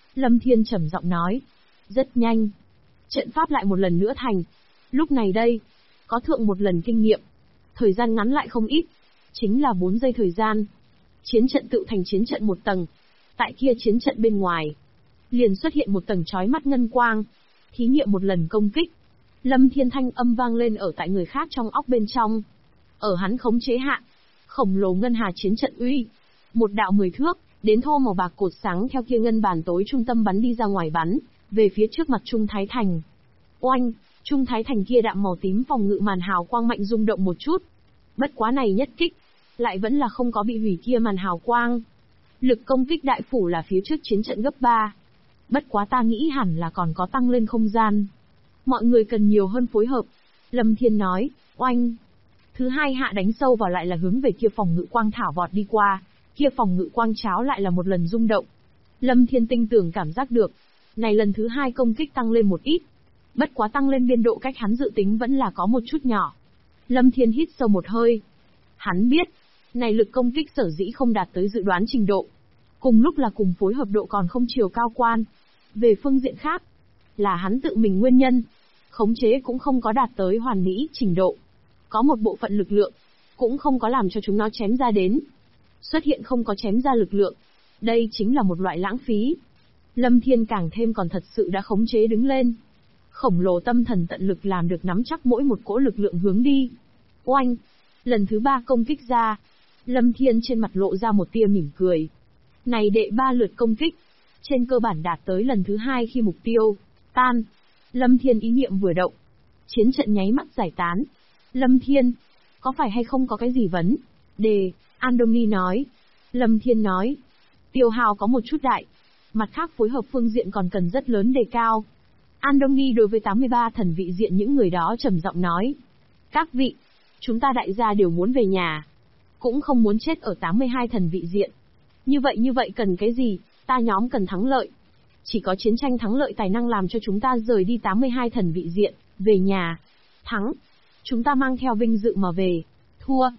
Lâm Thiên trầm giọng nói. Rất nhanh. Trận pháp lại một lần nữa thành. Lúc này đây, có thượng một lần kinh nghiệm. Thời gian ngắn lại không ít. Chính là 4 giây thời gian. Chiến trận tự thành chiến trận một tầng. Tại kia chiến trận bên ngoài, liền xuất hiện một tầng chói mắt ngân quang. Thí nghiệm một lần công kích. Lâm Thiên thanh âm vang lên ở tại người khác trong óc bên trong. Ở hắn khống chế hạ, khổng lồ ngân hà chiến trận uy. Một đạo 10 thước, đến thô màu bạc cột sáng theo kia ngân bàn tối trung tâm bắn đi ra ngoài bắn, về phía trước mặt Trung Thái Thành. Oanh, Trung Thái Thành kia đạm màu tím phòng ngự màn hào quang mạnh rung động một chút. Bất quá này nhất kích, lại vẫn là không có bị hủy kia màn hào quang. Lực công kích đại phủ là phía trước chiến trận gấp 3. Bất quá ta nghĩ hẳn là còn có tăng lên không gian. Mọi người cần nhiều hơn phối hợp. Lâm Thiên nói, oanh. Thứ hai hạ đánh sâu vào lại là hướng về kia phòng ngự quang thảo vọt đi qua, kia phòng ngự quang cháo lại là một lần rung động. Lâm Thiên tinh tưởng cảm giác được, này lần thứ hai công kích tăng lên một ít. Bất quá tăng lên biên độ cách hắn dự tính vẫn là có một chút nhỏ. Lâm Thiên hít sâu một hơi. Hắn biết, này lực công kích sở dĩ không đạt tới dự đoán trình độ. Cùng lúc là cùng phối hợp độ còn không chiều cao quan. Về phương diện khác, là hắn tự mình nguyên nhân. Khống chế cũng không có đạt tới hoàn mỹ trình độ. Có một bộ phận lực lượng, cũng không có làm cho chúng nó chém ra đến. Xuất hiện không có chém ra lực lượng. Đây chính là một loại lãng phí. Lâm Thiên càng thêm còn thật sự đã khống chế đứng lên. Khổng lồ tâm thần tận lực làm được nắm chắc mỗi một cỗ lực lượng hướng đi. Oanh! Lần thứ 3 công kích ra. Lâm Thiên trên mặt lộ ra một tia mỉm cười. Này đệ 3 lượt công kích. Trên cơ bản đạt tới lần thứ 2 khi mục tiêu tan. Lâm Thiên ý niệm vừa động. Chiến trận nháy mắt giải tán. Lâm Thiên, có phải hay không có cái gì vấn đề? Andoni nói. Lâm Thiên nói. Tiêu hao có một chút đại. Mặt khác phối hợp phương diện còn cần rất lớn đề cao. Andoni đối với 83 thần vị diện những người đó trầm giọng nói. Các vị, chúng ta đại gia đều muốn về nhà. Cũng không muốn chết ở 82 thần vị diện. Như vậy cần cái gì? Ta nhóm cần thắng lợi. Chỉ có chiến tranh thắng lợi tài năng làm cho chúng ta rời đi 82 thần vị diện, về nhà. Thắng, chúng ta mang theo vinh dự mà về. Thua,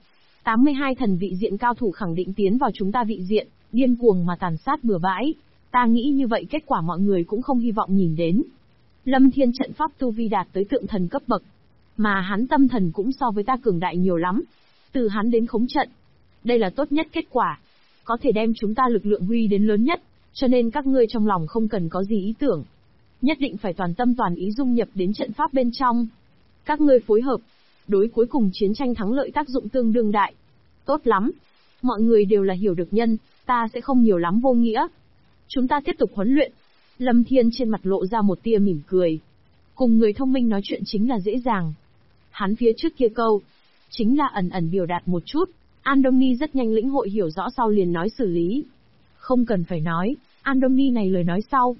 82 thần vị diện cao thủ khẳng định tiến vào chúng ta vị diện, điên cuồng mà tàn sát bừa bãi. Ta nghĩ như vậy kết quả mọi người cũng không hy vọng nhìn đến. Lâm Thiên trận pháp tu vi đạt tới tượng thần cấp bậc. Mà hắn tâm thần cũng so với ta cường đại nhiều lắm. Từ hắn đến khống trận. Đây là tốt nhất kết quả. Có thể đem chúng ta lực lượng huy đến lớn nhất. Cho nên các ngươi trong lòng không cần có gì ý tưởng. Nhất định phải toàn tâm toàn ý dung nhập đến trận pháp bên trong. Các ngươi phối hợp. Đối cuối cùng chiến tranh thắng lợi tác dụng tương đương đại. Tốt lắm. Mọi người đều là hiểu được nhân, ta sẽ không nhiều lắm vô nghĩa. Chúng ta tiếp tục huấn luyện. Lâm Thiên trên mặt lộ ra một tia mỉm cười. Cùng người thông minh nói chuyện chính là dễ dàng. Hắn phía trước kia câu, chính là ẩn ẩn biểu đạt một chút. Andoni rất nhanh lĩnh hội hiểu rõ sau liền nói xử lý. Không cần phải nói, Andoni này lời nói sau.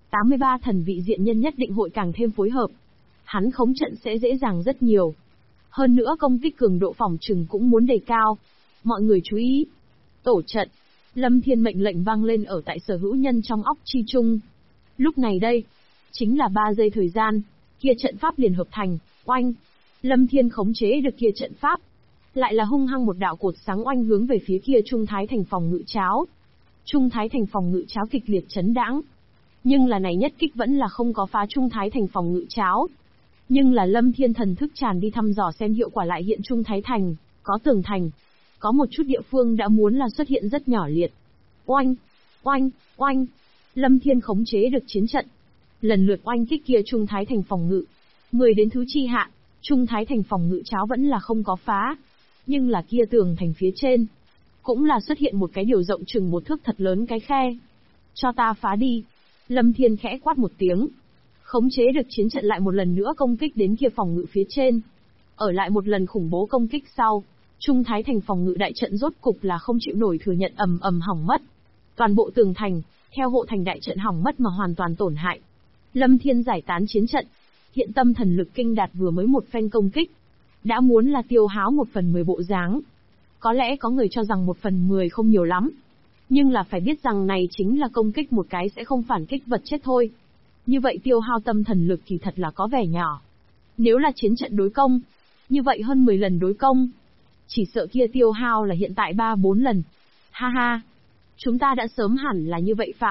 83 thần vị diện nhân nhất định hội càng thêm phối hợp. Hắn khống trận sẽ dễ dàng rất nhiều. Hơn nữa công kích cường độ phòng trừng cũng muốn đề cao. Mọi người chú ý. Tổ trận. Lâm Thiên mệnh lệnh vang lên ở tại sở hữu nhân trong óc chi chung. Lúc này đây, chính là 3 giây thời gian, kia trận pháp liền hợp thành, oanh. Lâm Thiên khống chế được kia trận pháp. Lại là hung hăng một đạo cột sáng oanh hướng về phía kia Trung Thái Thành phòng ngự cháo. Trung Thái Thành phòng ngự cháo kịch liệt chấn đãng. Nhưng là này nhất kích vẫn là không có phá Trung Thái Thành phòng ngự cháo. Nhưng là Lâm Thiên thần thức tràn đi thăm dò xem hiệu quả lại hiện Trung Thái Thành, có tường thành. Có một chút địa phương đã muốn là xuất hiện rất nhỏ liệt. Oanh, oanh, oanh. Lâm Thiên khống chế được chiến trận. Lần lượt oanh kích kia Trung Thái Thành phòng ngự. 10 đến thứ chi hạ, Trung Thái Thành phòng ngự cháo vẫn là không có phá. Nhưng là kia tường thành phía trên, cũng là xuất hiện một cái điều rộng chừng một thước thật lớn cái khe. Cho ta phá đi. Lâm Thiên khẽ quát một tiếng. Khống chế được chiến trận lại một lần nữa công kích đến kia phòng ngự phía trên. Ở lại một lần khủng bố công kích sau, Trung Thái Thành phòng ngự đại trận rốt cục là không chịu nổi thừa nhận ầm ầm hỏng mất. Toàn bộ tường thành, theo hộ thành đại trận hỏng mất mà hoàn toàn tổn hại. Lâm Thiên giải tán chiến trận, hiện tâm thần lực kinh đạt vừa mới một phen công kích. Đã muốn là tiêu háo 1/10 bộ dáng. Có lẽ có người cho rằng 1/10 không nhiều lắm. Nhưng là phải biết rằng này chính là công kích một cái sẽ không phản kích vật chết thôi. Như vậy tiêu hao tâm thần lực thì thật là có vẻ nhỏ. Nếu là chiến trận đối công, như vậy hơn 10 lần đối công. Chỉ sợ kia tiêu hao là hiện tại 3-4 lần. Ha ha. Chúng ta đã sớm hẳn là như vậy phạm.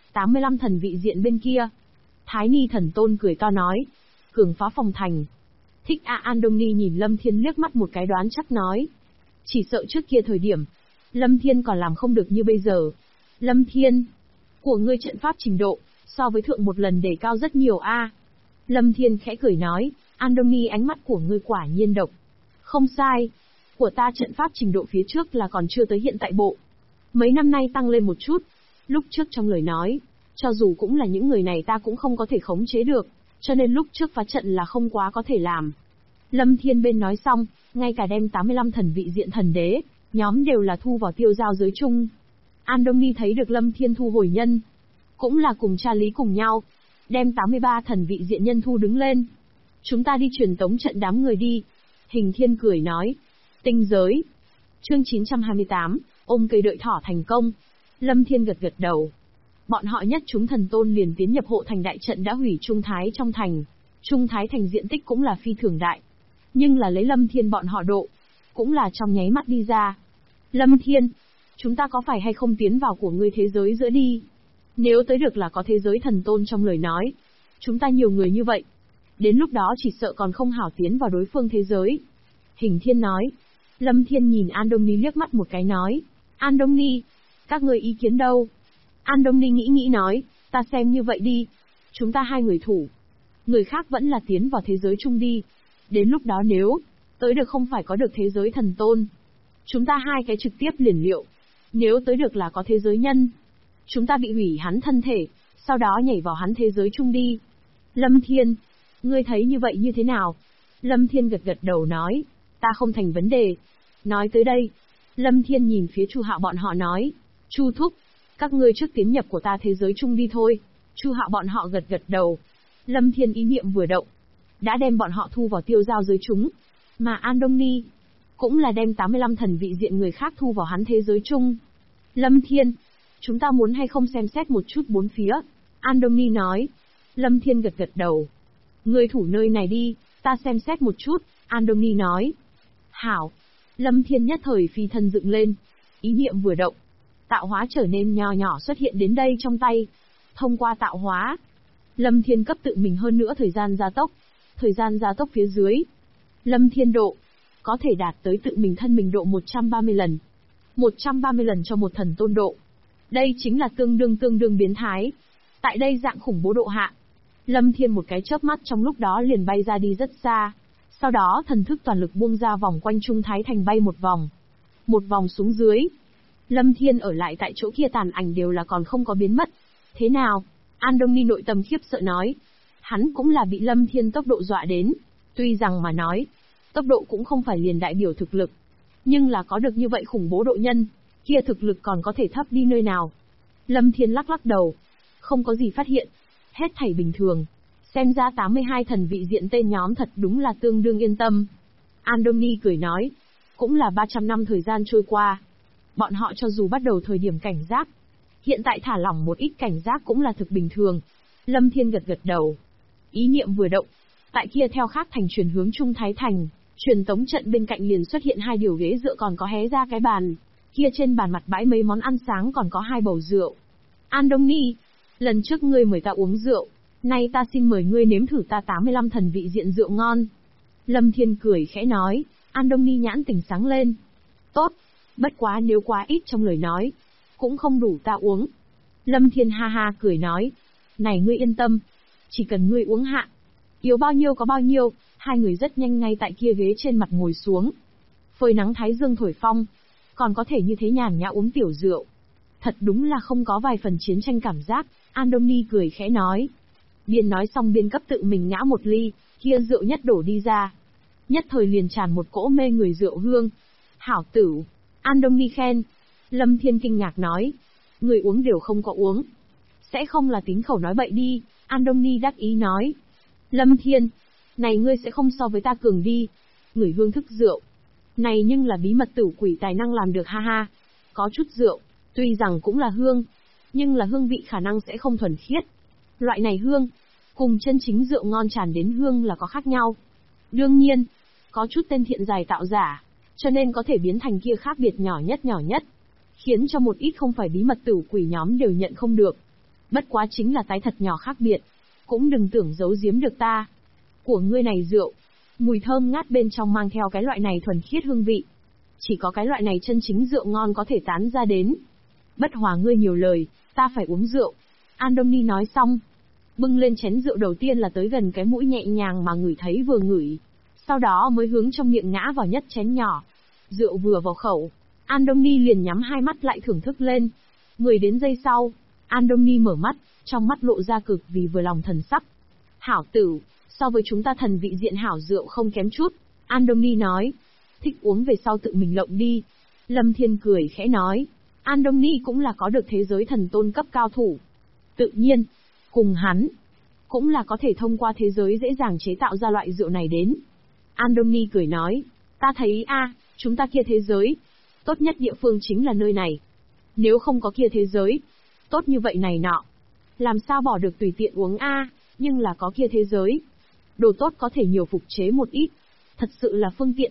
85 thần vị diện bên kia. Thái Ni thần tôn cười to nói. Cường phá phòng thành. Thích A An Đông Ni nhìn Lâm Thiên liếc mắt một cái đoán chắc nói. Chỉ sợ trước kia thời điểm, Lâm Thiên còn làm không được như bây giờ. Lâm Thiên, của ngươi trận pháp trình độ, so với thượng một lần đề cao rất nhiều a. Lâm Thiên khẽ cười nói, An Đông Ni ánh mắt của ngươi quả nhiên độc. Không sai, của ta trận pháp trình độ phía trước là còn chưa tới hiện tại bộ. Mấy năm nay tăng lên một chút, lúc trước trong lời nói, cho dù cũng là những người này ta cũng không có thể khống chế được, cho nên lúc trước phá trận là không quá có thể làm. Lâm Thiên bên nói xong, ngay cả đem 85 thần vị diện thần đế, nhóm đều là thu vào tiêu giao giới chung. An Đông Ni thấy được Lâm Thiên thu hồi nhân, cũng là cùng cha Lý cùng nhau, đem 83 thần vị diện nhân thu đứng lên. Chúng ta đi truyền tống trận đám người đi. Hình Thiên cười nói. Tinh giới. Chương 928, ôm cây đợi thỏ thành công. Lâm Thiên gật gật đầu. Bọn họ nhất chúng thần tôn liền tiến nhập hộ thành đại trận đã hủy Trung Thái trong thành. Trung Thái thành diện tích cũng là phi thường đại. Nhưng là lấy Lâm Thiên bọn họ độ, cũng là trong nháy mắt đi ra. Lâm Thiên, chúng ta có phải hay không tiến vào của ngươi thế giới giữa đi? Nếu tới được là có thế giới thần tôn trong lời nói. Chúng ta nhiều người như vậy. Đến lúc đó chỉ sợ còn không hảo tiến vào đối phương thế giới. Hình Thiên nói. Lâm Thiên nhìn An Đông Ni liếc mắt một cái nói. An Đông Ni, các ngươi ý kiến đâu? An Đông Ni nghĩ nói, ta xem như vậy đi. Chúng ta hai người thủ. Người khác vẫn là tiến vào thế giới chung đi. Đến lúc đó nếu tới được không phải có được thế giới thần tôn, chúng ta hai cái trực tiếp liền liệu. Nếu tới được là có thế giới nhân, chúng ta bị hủy hắn thân thể, sau đó nhảy vào hắn thế giới chung đi. Lâm Thiên, ngươi thấy như vậy như thế nào? Lâm Thiên gật gật đầu nói, ta không thành vấn đề. Nói tới đây, Lâm Thiên nhìn phía Chu Hạo bọn họ nói, Chu thúc, các ngươi trước tiến nhập của ta thế giới chung đi thôi. Chu Hạo bọn họ gật gật đầu. Lâm Thiên ý niệm vừa động, đã đem bọn họ thu vào tiêu giao giới chúng. Mà An Đông Ni cũng là đem 85 thần vị diện người khác thu vào hắn thế giới chung. Lâm Thiên, chúng ta muốn hay không xem xét một chút bốn phía? An Đông Ni nói. Lâm Thiên gật gật đầu. Ngươi thủ nơi này đi, ta xem xét một chút. An Đông Ni nói. Hảo. Lâm Thiên nhất thời phi thân dựng lên. Ý niệm vừa động, tạo hóa trở nên nho nhỏ xuất hiện đến đây trong tay. Thông qua tạo hóa, Lâm Thiên cấp tự mình hơn nữa thời gian gia tốc. Thời gian gia tốc phía dưới, Lâm Thiên độ có thể đạt tới tự mình thân mình độ 130 lần. 130 lần cho một thần tôn độ. Đây chính là tương đương biến thái. Tại đây dạng khủng bố độ hạ, Lâm Thiên một cái chớp mắt trong lúc đó liền bay ra đi rất xa. Sau đó thần thức toàn lực buông ra vòng quanh Trung Thái thành bay một vòng. Một vòng xuống dưới. Lâm Thiên ở lại tại chỗ kia tàn ảnh đều là còn không có biến mất. Thế nào? An Đông Ni nội tâm khiếp sợ nói. Hắn cũng là bị Lâm Thiên tốc độ dọa đến. Tuy rằng mà nói, tốc độ cũng không phải liền đại biểu thực lực. Nhưng là có được như vậy khủng bố độ nhân, kia thực lực còn có thể thấp đi nơi nào. Lâm Thiên lắc lắc đầu. Không có gì phát hiện. Hết thảy bình thường. Xem ra 82 thần vị diện tên nhóm thật đúng là tương đương yên tâm. An Đông Ni cười nói. Cũng là 300 năm thời gian trôi qua. Bọn họ cho dù bắt đầu thời điểm cảnh giác, hiện tại thả lỏng một ít cảnh giác cũng là thực bình thường. Lâm Thiên gật gật đầu. Ý niệm vừa động, tại kia theo khác thành chuyển hướng Trung Thái thành, truyền tống trận bên cạnh liền xuất hiện hai điều ghế dựa còn có hé ra cái bàn. Kia trên bàn mặt bãi mấy món ăn sáng còn có hai bầu rượu. An Đông Ni, lần trước ngươi mời ta uống rượu, nay ta xin mời ngươi nếm thử ta 85 thần vị diện rượu ngon. Lâm Thiên cười khẽ nói. An Đông Ni nhãn tỉnh sáng lên. Tốt, bất quá nếu quá ít trong lời nói, cũng không đủ ta uống. Lâm Thiên ha ha cười nói. Này ngươi yên tâm, chỉ cần ngươi uống hạ, yếu bao nhiêu có bao nhiêu. Hai người rất nhanh ngay tại kia ghế trên mặt ngồi xuống. Phơi nắng thái dương thổi phong, còn có thể như thế nhàn nhã uống tiểu rượu. Thật đúng là không có vài phần chiến tranh cảm giác. An Đông Ni cười khẽ nói. Biên nói xong biên cấp tự mình ngã một ly, kia rượu nhất đổ đi ra. Nhất thời liền tràn một cỗ mê người rượu hương. Hảo tử. An Đông Ni khen. Lâm Thiên kinh ngạc nói. Người uống đều không có uống. Sẽ không là tín khẩu nói bậy đi. An Đông Ni đắc ý nói. Lâm Thiên, này ngươi sẽ không so với ta cường đi. Người hương thức rượu này nhưng là bí mật tử quỷ tài năng làm được ha ha. Có chút rượu, tuy rằng cũng là hương, nhưng là hương vị khả năng sẽ không thuần khiết. Loại này hương, cùng chân chính rượu ngon tràn đến hương là có khác nhau. Đương nhiên, có chút tên thiện dài tạo giả, cho nên có thể biến thành kia khác biệt nhỏ nhất, khiến cho một ít không phải bí mật tử quỷ nhóm đều nhận không được. Bất quá chính là tái thật nhỏ khác biệt. Cũng đừng tưởng giấu giếm được ta. Của ngươi này rượu, mùi thơm ngát bên trong mang theo cái loại này thuần khiết hương vị. Chỉ có cái loại này chân chính rượu ngon có thể tán ra đến. Bất hòa ngươi nhiều lời, ta phải uống rượu. Andoni nói xong, bưng lên chén rượu đầu tiên là tới gần cái mũi nhẹ nhàng mà ngửi thấy vừa ngửi. Sau đó mới hướng trong miệng ngã vào nhất chén nhỏ. Rượu vừa vào khẩu, Andoni liền nhắm hai mắt lại thưởng thức lên. 10 đến giây sau, Andoni mở mắt, trong mắt lộ ra cực vì vừa lòng thần sắc. Hảo tử, so với chúng ta thần vị diện hảo rượu không kém chút, Andoni nói. Thích uống về sau tự mình lộng đi. Lâm Thiên cười khẽ nói. Andoni cũng là có được thế giới thần tôn cấp cao thủ. Tự nhiên, cùng hắn, cũng là có thể thông qua thế giới dễ dàng chế tạo ra loại rượu này đến. Andoni cười nói. Ta thấy chúng ta kia thế giới, tốt nhất địa phương chính là nơi này. Nếu không có kia thế giới, tốt như vậy này nọ, làm sao bỏ được tùy tiện uống nhưng là có kia thế giới. Đồ tốt có thể nhiều phục chế một ít, thật sự là phương tiện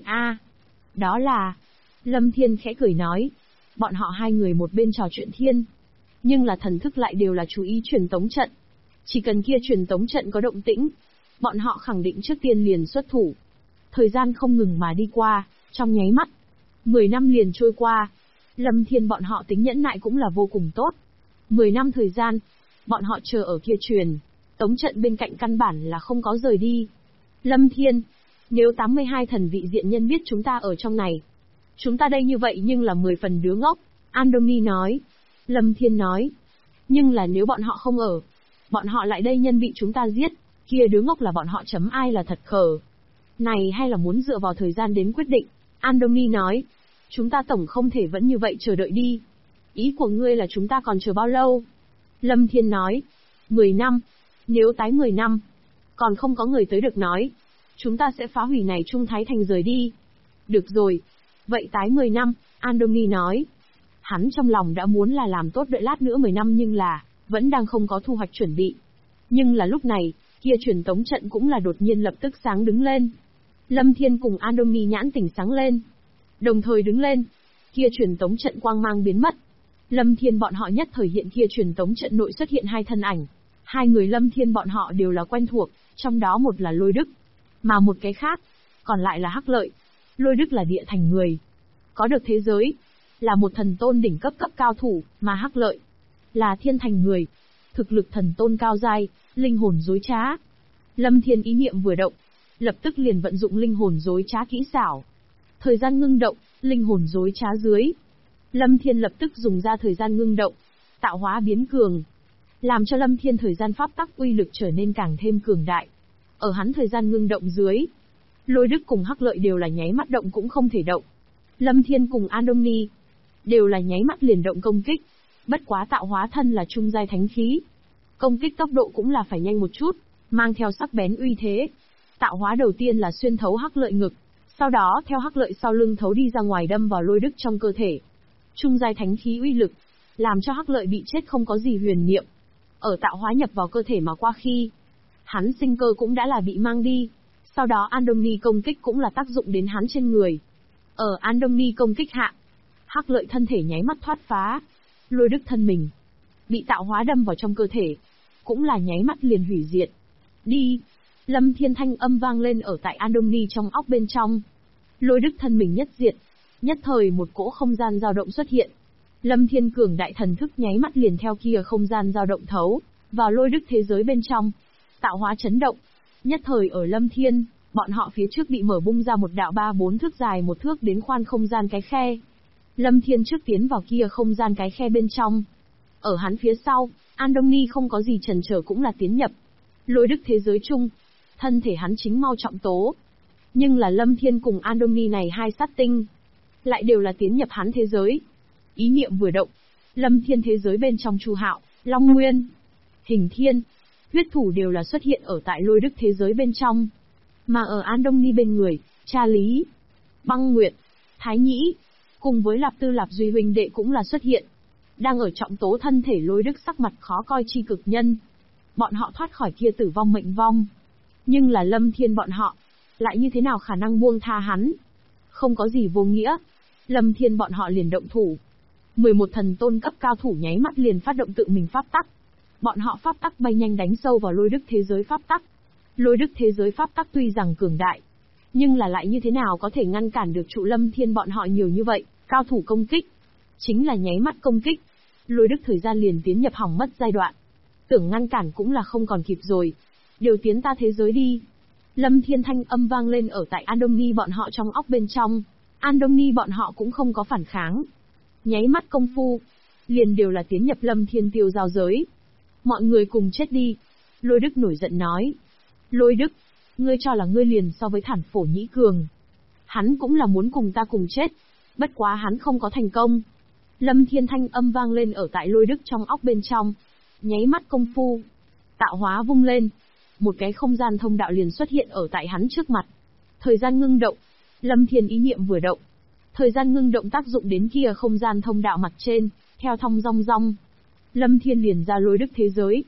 Đó là... Lâm Thiên khẽ cười nói. Bọn họ hai người một bên trò chuyện thiên, nhưng là thần thức lại đều là chú ý truyền tống trận. Chỉ cần kia truyền tống trận có động tĩnh, bọn họ khẳng định trước tiên liền xuất thủ. Thời gian không ngừng mà đi qua, trong nháy mắt, 10 năm liền trôi qua. Lâm Thiên bọn họ tính nhẫn nại cũng là vô cùng tốt. 10 năm thời gian, bọn họ chờ ở kia truyền tống trận bên cạnh căn bản là không có rời đi. Lâm Thiên, nếu 82 thần vị diện nhân biết chúng ta ở trong này, chúng ta đây như vậy nhưng là 10 phần đứa ngốc, Andoni nói. Lâm Thiên nói, nhưng là nếu bọn họ không ở, bọn họ lại đây nhân bị chúng ta giết, kia đứa ngốc là bọn họ chấm ai là thật khờ. Này hay là muốn dựa vào thời gian đến quyết định, Andoni nói. Chúng ta tổng không thể vẫn như vậy chờ đợi đi. Ý của ngươi là chúng ta còn chờ bao lâu? Lâm Thiên nói, 10 năm. Nếu tái 10 năm, còn không có người tới được nói, chúng ta sẽ phá hủy này Trung Thái Thành rời đi. Được rồi. Vậy tái 10 năm, Andoni nói. Hắn trong lòng đã muốn là làm tốt đợi lát nữa 10 năm nhưng là, vẫn đang không có thu hoạch chuẩn bị. Nhưng là lúc này, kia truyền tống trận cũng là đột nhiên lập tức sáng đứng lên. Lâm Thiên cùng Andoni nhãn tỉnh sáng lên. Đồng thời đứng lên, kia truyền tống trận quang mang biến mất. Lâm Thiên bọn họ nhất thời hiện kia truyền tống trận nội xuất hiện hai thân ảnh. Hai người Lâm Thiên bọn họ đều là quen thuộc, trong đó một là Lôi Đức, mà một cái khác, còn lại là Hắc Lợi. Lôi Đức là địa thành người, có được thế giới, là một thần tôn đỉnh cấp cao thủ, mà Hắc Lợi là thiên thành người, thực lực thần tôn cao giai, linh hồn dối trá. Lâm Thiên ý niệm vừa động, lập tức liền vận dụng linh hồn dối trá kỹ xảo. Thời gian ngưng động, linh hồn dối trá dưới. Lâm Thiên lập tức dùng ra thời gian ngưng động, tạo hóa biến cường, làm cho Lâm Thiên thời gian pháp tắc uy lực trở nên càng thêm cường đại. Ở hắn thời gian ngưng động dưới, Lôi Đức cùng Hắc Lợi đều là nháy mắt động cũng không thể động. Lâm Thiên cùng Andoni đều là nháy mắt liền động công kích. Bất quá tạo hóa thân là trung giai thánh khí, công kích tốc độ cũng là phải nhanh một chút, mang theo sắc bén uy thế. Tạo hóa đầu tiên là xuyên thấu Hắc Lợi ngực, sau đó theo Hắc Lợi sau lưng thấu đi ra ngoài đâm vào Lôi Đức trong cơ thể. Trung giai thánh khí uy lực, làm cho Hắc Lợi bị chết không có gì huyền niệm. Ở tạo hóa nhập vào cơ thể mà qua khi, hắn sinh cơ cũng đã là bị mang đi. Sau đó Andoni công kích cũng là tác dụng đến hắn trên người. Ở Andoni công kích hạ, Hắc Lợi thân thể nháy mắt thoát phá. Lôi Đức thân mình bị tạo hóa đâm vào trong cơ thể, cũng là nháy mắt liền hủy diệt. Đi! Lâm Thiên thanh âm vang lên ở tại Andoni trong óc bên trong. Lôi Đức thân mình nhất diệt, nhất thời một cỗ không gian dao động xuất hiện. Lâm Thiên cường đại thần thức nháy mắt liền theo kia không gian dao động thấu vào Lôi Đức thế giới bên trong. Tạo hóa chấn động, nhất thời ở Lâm Thiên, bọn họ phía trước bị mở bung ra một đạo 3-4 thước dài một thước đến khoan không gian cái khe. Lâm Thiên trước tiến vào kia không gian cái khe bên trong. Ở hắn phía sau, Andoni không có gì chần chờ cũng là tiến nhập Lôi Đức thế giới chung. Thân thể hắn chính mau trọng tố. Nhưng là Lâm Thiên cùng Andoni này hai sát tinh, lại đều là tiến nhập hắn thế giới. Ý niệm vừa động, Lâm Thiên thế giới bên trong Chu Hạo, Long Nguyên, Hình Thiên, huyết thủ đều là xuất hiện ở tại Lôi Đức thế giới bên trong. Mà ở Andoni bên người, Cha Lý, Băng Nguyệt, Thái Nhĩ, cùng với Lạp Tư Lạp Duy huynh đệ cũng là xuất hiện. Đang ở trọng tố thân thể Lôi Đức sắc mặt khó coi chi cực nhân. Bọn họ thoát khỏi kia tử vong mệnh vong. Nhưng là Lâm Thiên bọn họ, lại như thế nào khả năng buông tha hắn? Không có gì vô nghĩa. Lâm Thiên bọn họ liền động thủ. 11 thần tôn cấp cao thủ nháy mắt liền phát động tự mình pháp tắc. Bọn họ pháp tắc bay nhanh đánh sâu vào lôi đức thế giới pháp tắc. Lôi đức thế giới pháp tắc tuy rằng cường đại, nhưng là lại như thế nào có thể ngăn cản được trụ Lâm Thiên bọn họ nhiều như vậy, cao thủ công kích. Chính là nháy mắt công kích, lôi đức thời gian liền tiến nhập hỏng mất giai đoạn. Tưởng ngăn cản cũng là không còn kịp rồi. Điều tiến ta thế giới đi. Lâm Thiên thanh âm vang lên ở tại Andoni bọn họ trong óc bên trong. Andoni bọn họ cũng không có phản kháng. Nháy mắt công phu, liền đều là tiến nhập Lâm Thiên tiêu giao giới. Mọi người cùng chết đi. Lôi đức nổi giận nói. Lôi đức, ngươi cho là ngươi liền so với Thản Phổ Nhĩ cường. Hắn cũng là muốn cùng ta cùng chết. Bất quá hắn không có thành công. Lâm Thiên thanh âm vang lên ở tại lôi đức trong óc bên trong. Nháy mắt công phu, tạo hóa vung lên. Một cái không gian thông đạo liền xuất hiện ở tại hắn trước mặt. Thời gian ngưng động. Lâm Thiên ý niệm vừa động. Thời gian ngưng động tác dụng đến kia không gian thông đạo mặt trên, theo thong dong dong. Lâm Thiên liền ra lôi đức thế giới.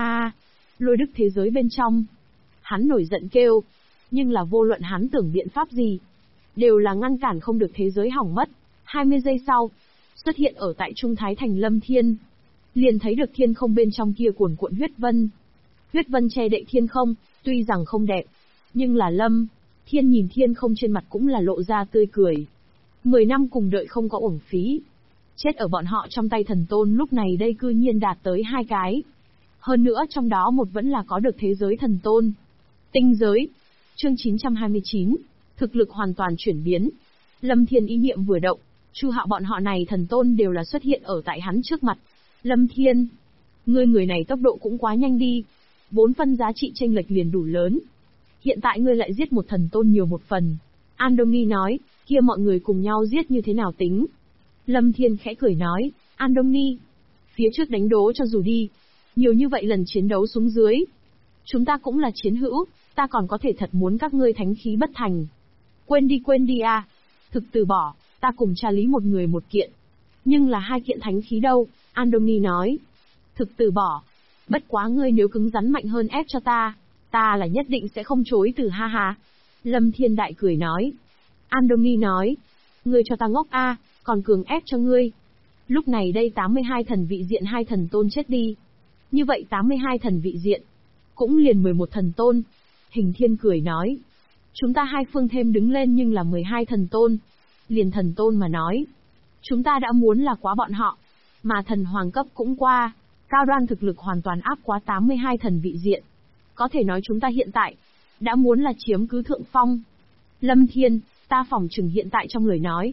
Lôi đức thế giới bên trong. Hắn nổi giận kêu. Nhưng là vô luận hắn tưởng biện pháp gì, đều là ngăn cản không được thế giới hỏng mất. 20 giây sau, xuất hiện ở tại Trung Thái Thành Lâm Thiên. Liền thấy được thiên không bên trong kia cuồn cuộn huyết vân. Huyết vân che đậy thiên không, tuy rằng không đẹp, nhưng là Lâm Thiên nhìn thiên không trên mặt cũng là lộ ra tươi cười. 10 năm cùng đợi không có uổng phí. Chết ở bọn họ trong tay thần tôn lúc này đây cư nhiên đạt tới 2 cái. Hơn nữa trong đó một vẫn là có được thế giới thần tôn. Tinh giới. Chương 929. Thực lực hoàn toàn chuyển biến. Lâm Thiên ý niệm vừa động, Chu Hạo bọn họ này thần tôn đều là xuất hiện ở tại hắn trước mặt. Lâm Thiên, ngươi người này tốc độ cũng quá nhanh đi. 4 phân giá trị chênh lệch liền đủ lớn. Hiện tại ngươi lại giết một thần tôn nhiều một phần. Andoni nói, kia mọi người cùng nhau giết như thế nào tính? Lâm Thiên khẽ cười nói, Andoni, phía trước đánh đố cho dù đi. Nhiều như vậy lần chiến đấu xuống dưới. Chúng ta cũng là chiến hữu, ta còn có thể thật muốn các ngươi thánh khí bất thành. Quên đi à. Thực từ bỏ, ta cùng tra lý một người một kiện. Nhưng là 2 kiện thánh khí đâu, Andoni nói. Thực từ bỏ. Bất quá ngươi nếu cứng rắn mạnh hơn ép cho ta là nhất định sẽ không chối từ ha ha. Lâm Thiên đại cười nói. Andoni nói. Ngươi cho ta ngốc a, còn cường ép cho ngươi. Lúc này đây 82 thần vị diện 2 thần tôn chết đi. Như vậy 82 thần vị diện, cũng liền 11 thần tôn. Hình Thiên cười nói. Chúng ta hai phương thêm đứng lên nhưng là 12 thần tôn. Liền thần tôn mà nói. Chúng ta đã muốn là quá bọn họ. Mà thần hoàng cấp cũng qua. Cao đoan thực lực hoàn toàn áp quá 82 thần vị diện. Có thể nói chúng ta hiện tại đã muốn là chiếm cứ thượng phong. Lâm Thiên, ta phỏng chừng hiện tại trong lời nói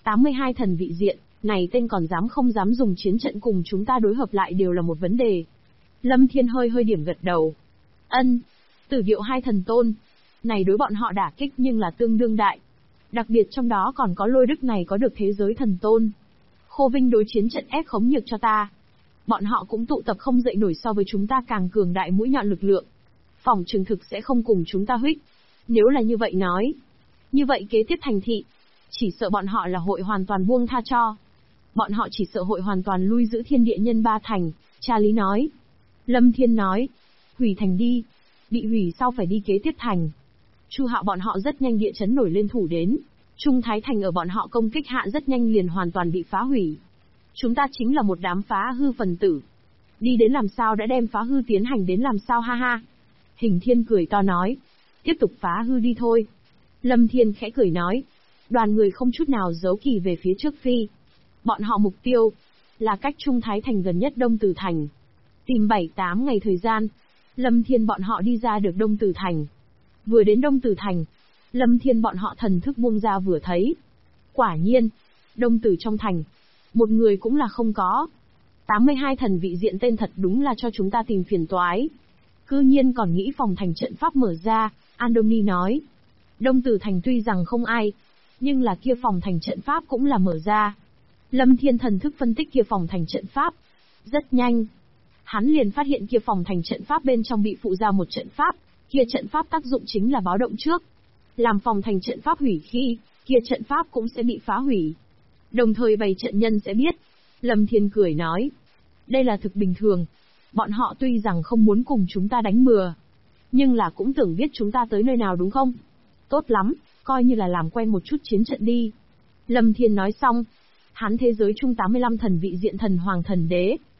82 thần vị diện, này tên còn dám không dám dùng chiến trận cùng chúng ta đối hợp lại đều là một vấn đề. Lâm Thiên hơi điểm gật đầu. Tử điệu 2 thần tôn. Này đối bọn họ đả kích nhưng là tương đương đại. Đặc biệt trong đó còn có lôi đức này có được thế giới thần tôn. Khô Vinh đối chiến trận ép khống nhược cho ta. Bọn họ cũng tụ tập không dậy nổi so với chúng ta càng cường đại mũi nhọn lực lượng. Phỏng chừng thực sẽ không cùng chúng ta huých. Nếu là như vậy nói. Như vậy kế tiếp thành thị. Chỉ sợ bọn họ là hội hoàn toàn buông tha cho. Bọn họ chỉ sợ hội hoàn toàn lui giữ thiên địa nhân 3 thành, cha lý nói. Lâm Thiên nói. Hủy thành đi. Bị hủy sau phải đi kế tiếp thành. Chu Hạo bọn họ rất nhanh địa chấn nổi lên thủ đến. Trung Thái Thành ở bọn họ công kích hạ rất nhanh liền hoàn toàn bị phá hủy. Chúng ta chính là một đám phá hư phần tử. Đi đến làm sao đã đem phá hư tiến hành đến làm sao ha ha. Hình Thiên cười to nói. Tiếp tục phá hư đi thôi. Lâm Thiên khẽ cười nói. Đoàn người không chút nào giấu kỳ về phía trước phi. Bọn họ mục tiêu là cách Trung Thái Thành gần nhất Đông Từ Thành. Tìm 7-8 ngày thời gian, Lâm Thiên bọn họ đi ra được Đông Từ Thành. Vừa đến Đông Từ Thành, Lâm Thiên bọn họ thần thức buông ra vừa thấy. Quả nhiên, Đông Từ trong thành, một người cũng là không có. 82 thần vị diện tên thật đúng là cho chúng ta tìm phiền toái. Cư nhiên còn nghĩ phòng thành trận pháp mở ra, Andoni nói. Đông Từ Thành tuy rằng không ai, nhưng là kia phòng thành trận pháp cũng là mở ra. Lâm Thiên thần thức phân tích kia phòng thành trận pháp. Rất nhanh, hắn liền phát hiện kia phòng thành trận pháp bên trong bị phụ ra một trận pháp, kia trận pháp tác dụng chính là báo động trước. Làm phòng thành trận pháp hủy khi, kia trận pháp cũng sẽ bị phá hủy. Đồng thời bày trận nhân sẽ biết. Lâm Thiên cười nói. Đây là thực bình thường. Bọn họ tuy rằng không muốn cùng chúng ta đánh bừa, nhưng là cũng tưởng biết chúng ta tới nơi nào đúng không? Tốt lắm, coi như là làm quen một chút chiến trận đi. Lâm Thiên nói xong, hắn thế giới chung 85 thần vị diện thần hoàng thần đế,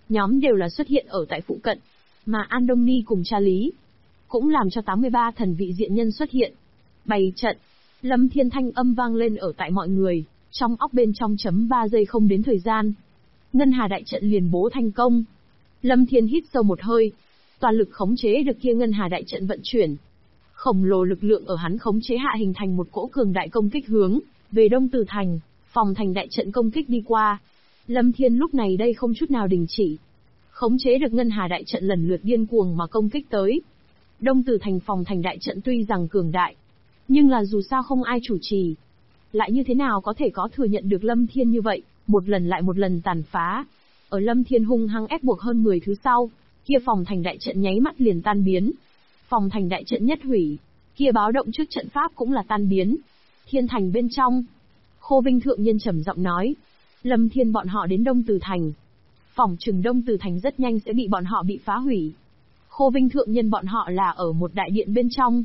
Nhóm đều là xuất hiện ở tại phụ cận, mà Andoni cùng cha Lý cũng làm cho 83 thần vị diện nhân xuất hiện. Bày trận. Lâm Thiên thanh âm vang lên ở tại mọi người, trong óc bên trong chấm 3 giây không đến thời gian. Ngân Hà đại trận liền bố thành công. Lâm Thiên hít sâu một hơi, toàn lực khống chế được kia Ngân Hà đại trận vận chuyển. Khổng lồ lực lượng ở hắn khống chế hạ hình thành một cỗ cường đại công kích hướng về Đông Tử Thành, phòng thành đại trận công kích đi qua. Lâm Thiên lúc này đây không chút nào đình chỉ, khống chế được Ngân Hà đại trận lần lượt điên cuồng mà công kích tới. Đông Tử Thành phòng thành đại trận tuy rằng cường đại, nhưng là dù sao không ai chủ trì, lại như thế nào có thể có thừa nhận được Lâm Thiên như vậy, một lần lại một lần tàn phá. Ở Lâm Thiên hung hăng ép buộc hơn 10 thứ sau, kia phòng thành đại trận nháy mắt liền tan biến. Phòng thành đại trận nhất hủy, kia báo động trước trận pháp cũng là tan biến. Thiên thành bên trong, Khô Vinh thượng nhân trầm giọng nói, Lâm Thiên bọn họ đến Đông Tử Thành, phỏng chừng Đông Tử Thành rất nhanh sẽ bị bọn họ bị phá hủy. Khô Vinh thượng nhân bọn họ là ở một đại điện bên trong.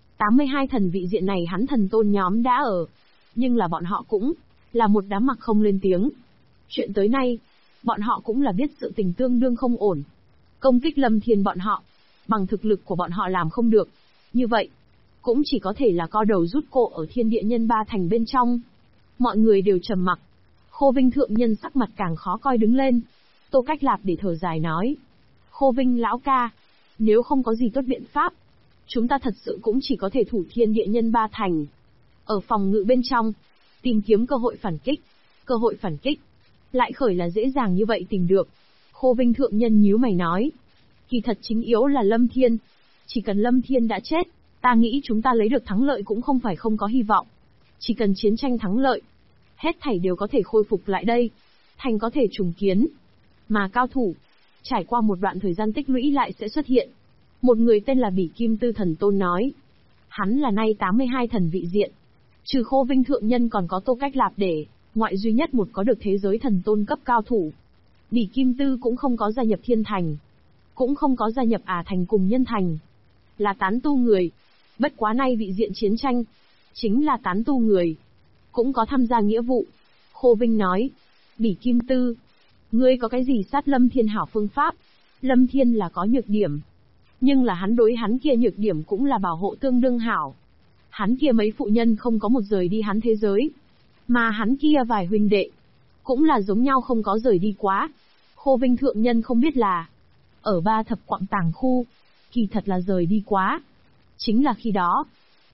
82 thần vị diện này hắn thần tôn nhóm đã ở, nhưng là bọn họ cũng là một đám mặc không lên tiếng. Chuyện tới nay, bọn họ cũng là biết sự tình tương đương không ổn. Công kích Lâm Thiên bọn họ, bằng thực lực của bọn họ làm không được. Như vậy, cũng chỉ có thể là co đầu rút cổ ở thiên địa nhân 3 thành bên trong. Mọi người đều trầm mặc. Khô Vinh thượng nhân sắc mặt càng khó coi đứng lên. Tô Cách Lạp để thở dài nói, Khô Vinh lão ca, nếu không có gì tốt biện pháp, chúng ta thật sự cũng chỉ có thể thủ thiên địa nhân 3 thành. Ở phòng ngự bên trong, tìm kiếm cơ hội phản kích. Cơ hội phản kích, lại khởi là dễ dàng như vậy tìm được. Khô Vinh thượng nhân nhíu mày nói, kỳ thật chính yếu là Lâm Thiên. Chỉ cần Lâm Thiên đã chết, ta nghĩ chúng ta lấy được thắng lợi cũng không phải không có hy vọng. Chỉ cần chiến tranh thắng lợi, hết thảy đều có thể khôi phục lại đây. Thành có thể trùng kiến. Mà cao thủ, trải qua một đoạn thời gian tích lũy lại sẽ xuất hiện. Một người tên là Bỉ Kim Tư thần tôn nói. Hắn là nay 82 thần vị diện. Trừ Khô Vinh thượng nhân còn có Tô Cách Lạp để, ngoại duy nhất một có được thế giới thần tôn cấp cao thủ. Bỉ Kim Tư cũng không có gia nhập Thiên Thành, cũng không có gia nhập Thành cùng Nhân Thành. Là tán tu người. Bất quá nay vị diện chiến tranh, chính là tán tu người, cũng có tham gia nghĩa vụ. Khô Vinh nói, Bỉ Kim Tư, ngươi có cái gì sát Lâm Thiên hảo phương pháp? Lâm Thiên là có nhược điểm, nhưng là hắn đối hắn kia nhược điểm cũng là bảo hộ tương đương hảo. Hắn kia mấy phụ nhân không có một rời đi hắn thế giới, mà hắn kia vài huynh đệ, cũng là giống nhau không có rời đi quá. Khô Vinh thượng nhân không biết là, ở 3 thập quặng tàng khu, kỳ thật là rời đi quá. Chính là khi đó,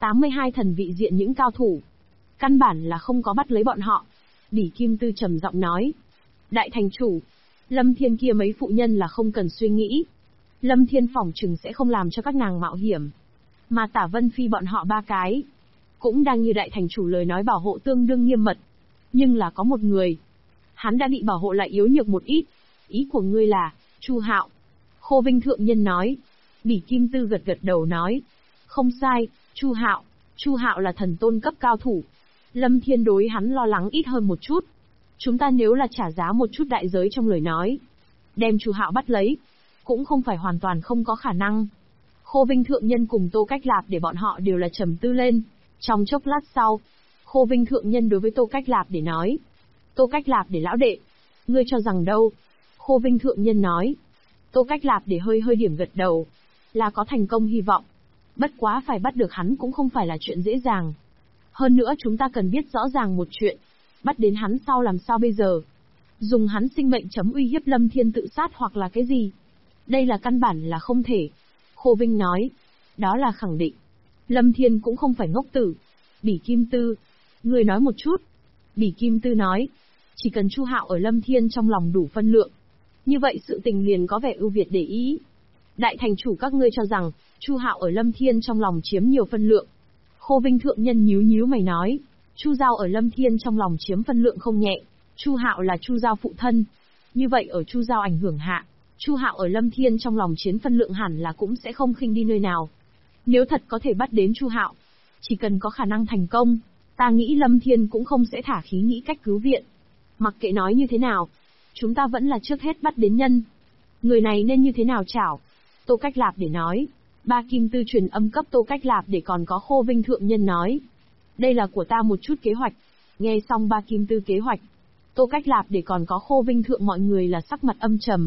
82 thần vị diện những cao thủ, căn bản là không có bắt lấy bọn họ. Bỉ Kim Tư trầm giọng nói, đại thành chủ, Lâm Thiên kia mấy phụ nhân là không cần suy nghĩ. Lâm Thiên phỏng chừng sẽ không làm cho các nàng mạo hiểm. Mà Tả Vân Phi bọn họ 3 cái, cũng đang như đại thành chủ lời nói bảo hộ tương đương nghiêm mật. Nhưng là có một người, hắn đã bị bảo hộ lại yếu nhược một ít. Ý của ngươi là, Chu Hạo. Khô Vinh thượng nhân nói. Bỉ Kim Tư gật gật đầu nói, không sai, Chu Hạo. Chu Hạo là thần tôn cấp cao thủ. Lâm Thiên đối hắn lo lắng ít hơn một chút. Chúng ta nếu là trả giá một chút đại giới trong lời nói, đem Chu Hạo bắt lấy, cũng không phải hoàn toàn không có khả năng. Khô Vinh thượng nhân cùng Tô Cách Lạp để bọn họ đều là trầm tư lên. Trong chốc lát sau, Khô Vinh thượng nhân đối với Tô Cách Lạp để nói, Tô Cách Lạp để lão đệ, ngươi cho rằng đâu? Khô Vinh thượng nhân nói. Tô Cách Lạp để hơi hơi điểm gật đầu, là có thành công hy vọng. Bất quá phải bắt được hắn cũng không phải là chuyện dễ dàng. Hơn nữa chúng ta cần biết rõ ràng một chuyện, bắt đến hắn sau làm sao bây giờ? Dùng hắn sinh mệnh chấm uy hiếp Lâm Thiên tự sát hoặc là cái gì? Đây là căn bản là không thể. Khô Vinh nói, đó là khẳng định. Lâm Thiên cũng không phải ngốc tử. Bỉ Kim Tư, ngươi nói một chút. Bỉ Kim Tư nói, chỉ cần Chu Hạo ở Lâm Thiên trong lòng đủ phân lượng, như vậy sự tình liền có vẻ ưu việt để ý. Đại thành chủ các ngươi cho rằng, Chu Hạo ở Lâm Thiên trong lòng chiếm nhiều phân lượng. Khô Vinh thượng nhân nhíu nhíu mày nói, Chu Giao ở Lâm Thiên trong lòng chiếm phân lượng không nhẹ. Chu Hạo là Chu Giao phụ thân. Như vậy ở Chu Giao ảnh hưởng hạ, Chu Hạo ở Lâm Thiên trong lòng chiến phân lượng hẳn là cũng sẽ không khinh đi nơi nào. Nếu thật có thể bắt đến Chu Hạo, chỉ cần có khả năng thành công, ta nghĩ Lâm Thiên cũng không sẽ thả khí nghĩ cách cứu viện. Mặc kệ nói như thế nào, chúng ta vẫn là trước hết bắt đến nhân. Người này nên như thế nào chảo? Tô Cách Lạp để nói. Ba Kim Tư truyền âm cấp Tô Cách Lạp để còn có Khô Vinh thượng nhân nói. Đây là của ta một chút kế hoạch. Nghe xong Ba Kim Tư kế hoạch, Tô Cách Lạp để còn có Khô Vinh thượng mọi người là sắc mặt âm trầm.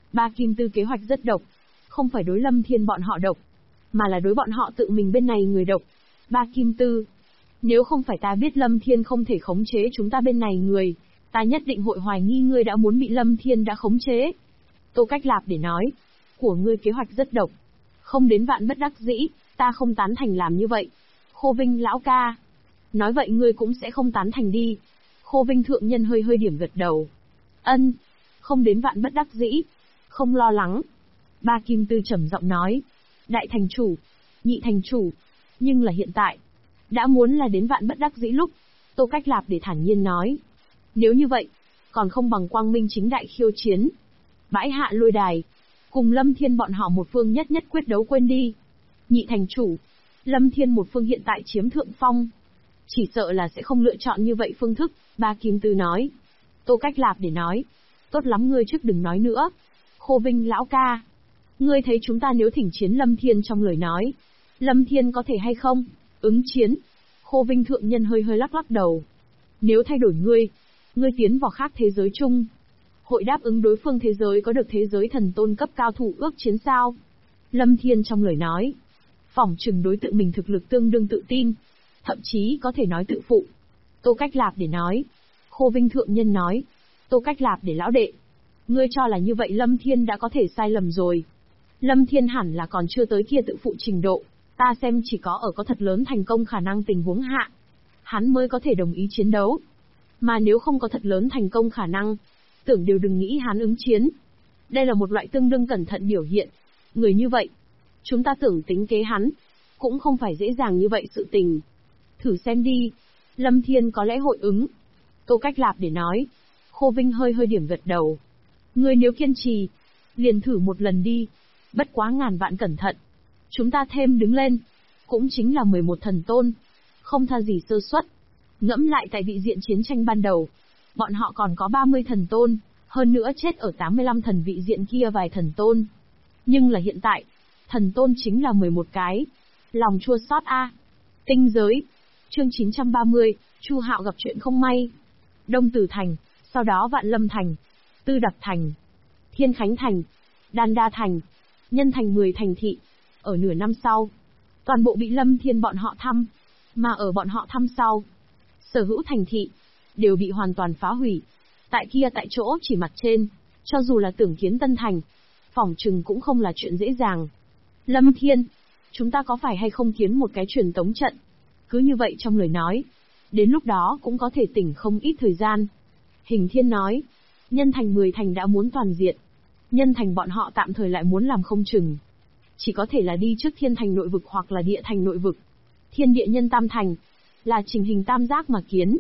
Ba Kim Tư kế hoạch rất độc. Không phải đối Lâm Thiên bọn họ độc, mà là đối bọn họ tự mình bên này người độc. Ba Kim Tư, nếu không phải ta biết Lâm Thiên không thể khống chế chúng ta bên này người, ta nhất định hội hoài nghi ngươi đã muốn bị Lâm Thiên đã khống chế. Tô Cách Lạp để nói, của ngươi kế hoạch rất độc. Không đến vạn bất đắc dĩ, ta không tán thành làm như vậy. Khô Vinh lão ca, nói vậy ngươi cũng sẽ không tán thành đi. Khô Vinh thượng nhân hơi hơi điểm gật đầu. Ân, không đến vạn bất đắc dĩ, không lo lắng. Ba Kim Tư trầm giọng nói, đại thành chủ, nhị thành chủ, nhưng là hiện tại, đã muốn là đến vạn bất đắc dĩ lúc. Tô Cách Lạp để thản nhiên nói, nếu như vậy, còn không bằng quang minh chính đại khiêu chiến. Bãi hạ lôi đài, cùng Lâm Thiên bọn họ một phương nhất nhất quyết đấu quên đi. Nhị thành chủ, Lâm Thiên một phương hiện tại chiếm thượng phong, chỉ sợ là sẽ không lựa chọn như vậy phương thức. Ba Kim Tư nói. Tô Cách Lạp để nói, tốt lắm, ngươi trước đừng nói nữa. Khô Vinh lão ca, ngươi thấy chúng ta nếu thỉnh chiến Lâm Thiên trong lời nói, Lâm Thiên có thể hay không ứng chiến? Khô Vinh thượng nhân hơi hơi lắc lắc đầu. Nếu thay đổi ngươi tiến vào khác thế giới chung, hội đáp ứng đối phương thế giới có được thế giới thần tôn cấp cao thủ ước chiến sao? Lâm Thiên trong lời nói, phỏng chừng đối tượng mình thực lực tương đương tự tin, thậm chí có thể nói tự phụ. Tô Cách Lạp để nói. Khô Vinh thượng nhân nói, Tô Cách Lạp để lão đệ, ngươi cho là như vậy Lâm Thiên đã có thể sai lầm rồi. Lâm Thiên hẳn là còn chưa tới kia tự phụ trình độ, ta xem chỉ có ở có thật lớn thành công khả năng tình huống hạ, hắn mới có thể đồng ý chiến đấu. Mà nếu không có thật lớn thành công khả năng, tưởng đều đừng nghĩ hắn ứng chiến. Đây là một loại tương đương cẩn thận biểu hiện. Người như vậy, chúng ta tưởng tính kế hắn, cũng không phải dễ dàng như vậy sự tình. Thử xem đi, Lâm Thiên có lẽ hội ứng. Tô Cách Lạp để nói. Khô Vinh hơi hơi điểm gật đầu. Ngươi nếu kiên trì, liền thử một lần đi. Bất quá ngàn vạn cẩn thận. Chúng ta thêm đứng lên, cũng chính là 11 thần tôn. Không tha gì sơ suất. Ngẫm lại tại vị diện chiến tranh ban đầu, bọn họ còn có 30 thần tôn, hơn nữa chết ở 85 thần vị diện kia vài thần tôn. Nhưng là hiện tại, thần tôn chính là 11 cái. Lòng chua xót a. Tinh giới. Chương 930, Chu Hạo gặp chuyện không may. Đông Tử Thành, sau đó Vạn Lâm Thành, Tư Đạp Thành, Thiên Khánh Thành, Đan Đa Thành, Nhân Thành 10 thành thị. Ở nửa năm sau, toàn bộ bị Lâm Thiên bọn họ thăm, mà ở bọn họ thăm sau, sở hữu thành thị đều bị hoàn toàn phá hủy. Tại kia tại chỗ chỉ mặt trên, cho dù là tưởng kiến Tân Thành, phỏng chừng cũng không là chuyện dễ dàng. Lâm Thiên, chúng ta có phải hay không kiến một cái truyền tống trận? Cứ như vậy trong lời nói, đến lúc đó cũng có thể tỉnh không ít thời gian. Hình Thiên nói, Nhân Thành 10 thành đã muốn toàn diện. Nhân Thành bọn họ tạm thời lại muốn làm không chừng. Chỉ có thể là đi trước Thiên Thành nội vực hoặc là Địa Thành nội vực. Thiên Địa Nhân Tam Thành, là trình hình tam giác mà kiến.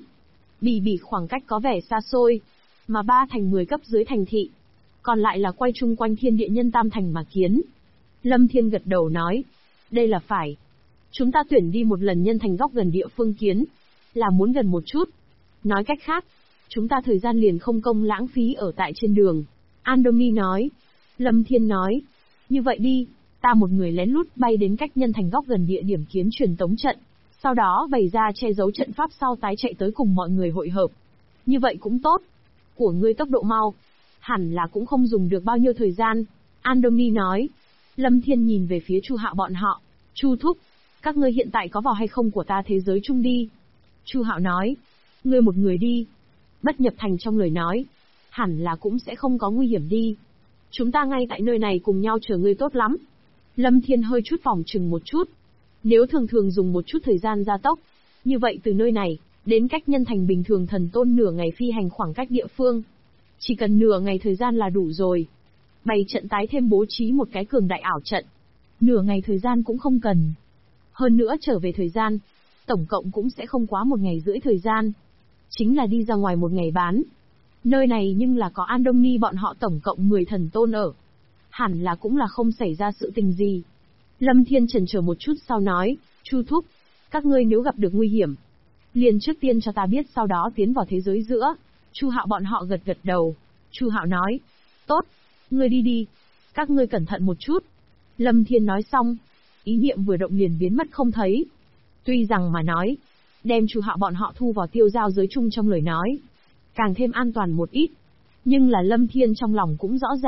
Bỉ khoảng cách có vẻ xa xôi, mà 3 thành 10 cấp dưới thành thị. Còn lại là quay chung quanh Thiên Địa Nhân Tam Thành mà kiến. Lâm Thiên gật đầu nói, đây là phải. Chúng ta tuyển đi một lần Nhân Thành góc gần địa phương kiến, là muốn gần một chút. Nói cách khác, chúng ta thời gian liền không công lãng phí ở tại trên đường. Andomi nói. Lâm Thiên nói, như vậy đi, ta một người lén lút bay đến cách Nhân Thành góc gần địa điểm kiến truyền tống trận. Sau đó bày ra che giấu trận pháp sau tái chạy tới cùng mọi người hội hợp. Như vậy cũng tốt. Của ngươi tốc độ mau, hẳn là cũng không dùng được bao nhiêu thời gian. Andomi nói. Lâm Thiên nhìn về phía Chu Hạo bọn họ. Chu thúc, các ngươi hiện tại có vào hay không của ta thế giới chung đi? Chu Hạo nói. Ngươi một người đi. Bất nhập thành trong lời nói. Hẳn là cũng sẽ không có nguy hiểm đi. Chúng ta ngay tại nơi này cùng nhau chờ ngươi tốt lắm. Lâm Thiên hơi chút phòng chừng một chút. Nếu thường thường dùng một chút thời gian gia tốc, như vậy từ nơi này, đến cách Nhân Thành bình thường thần tôn nửa ngày phi hành khoảng cách địa phương. Chỉ cần nửa ngày thời gian là đủ rồi. Bày trận tái thêm bố trí một cái cường đại ảo trận. Nửa ngày thời gian cũng không cần. Hơn nữa trở về thời gian, tổng cộng cũng sẽ không quá 1 ngày rưỡi thời gian. Chính là đi ra ngoài 1 ngày bán. Nơi này nhưng là có Andomi bọn họ tổng cộng 10 thần tôn ở. Hẳn là cũng là không xảy ra sự tình gì. Lâm Thiên chần chờ một chút sau nói, Chu thúc, các ngươi nếu gặp được nguy hiểm, liền trước tiên cho ta biết sau đó tiến vào thế giới giữa. Chu Hạo bọn họ gật gật đầu. Chu Hạo nói, tốt, ngươi đi đi, các ngươi cẩn thận một chút. Lâm Thiên nói xong, ý niệm vừa động liền biến mất không thấy. Tuy rằng mà nói, đem Chu Hạo bọn họ thu vào tiêu giao giới chung trong lời nói, càng thêm an toàn một ít. Nhưng là Lâm Thiên trong lòng cũng rõ ràng,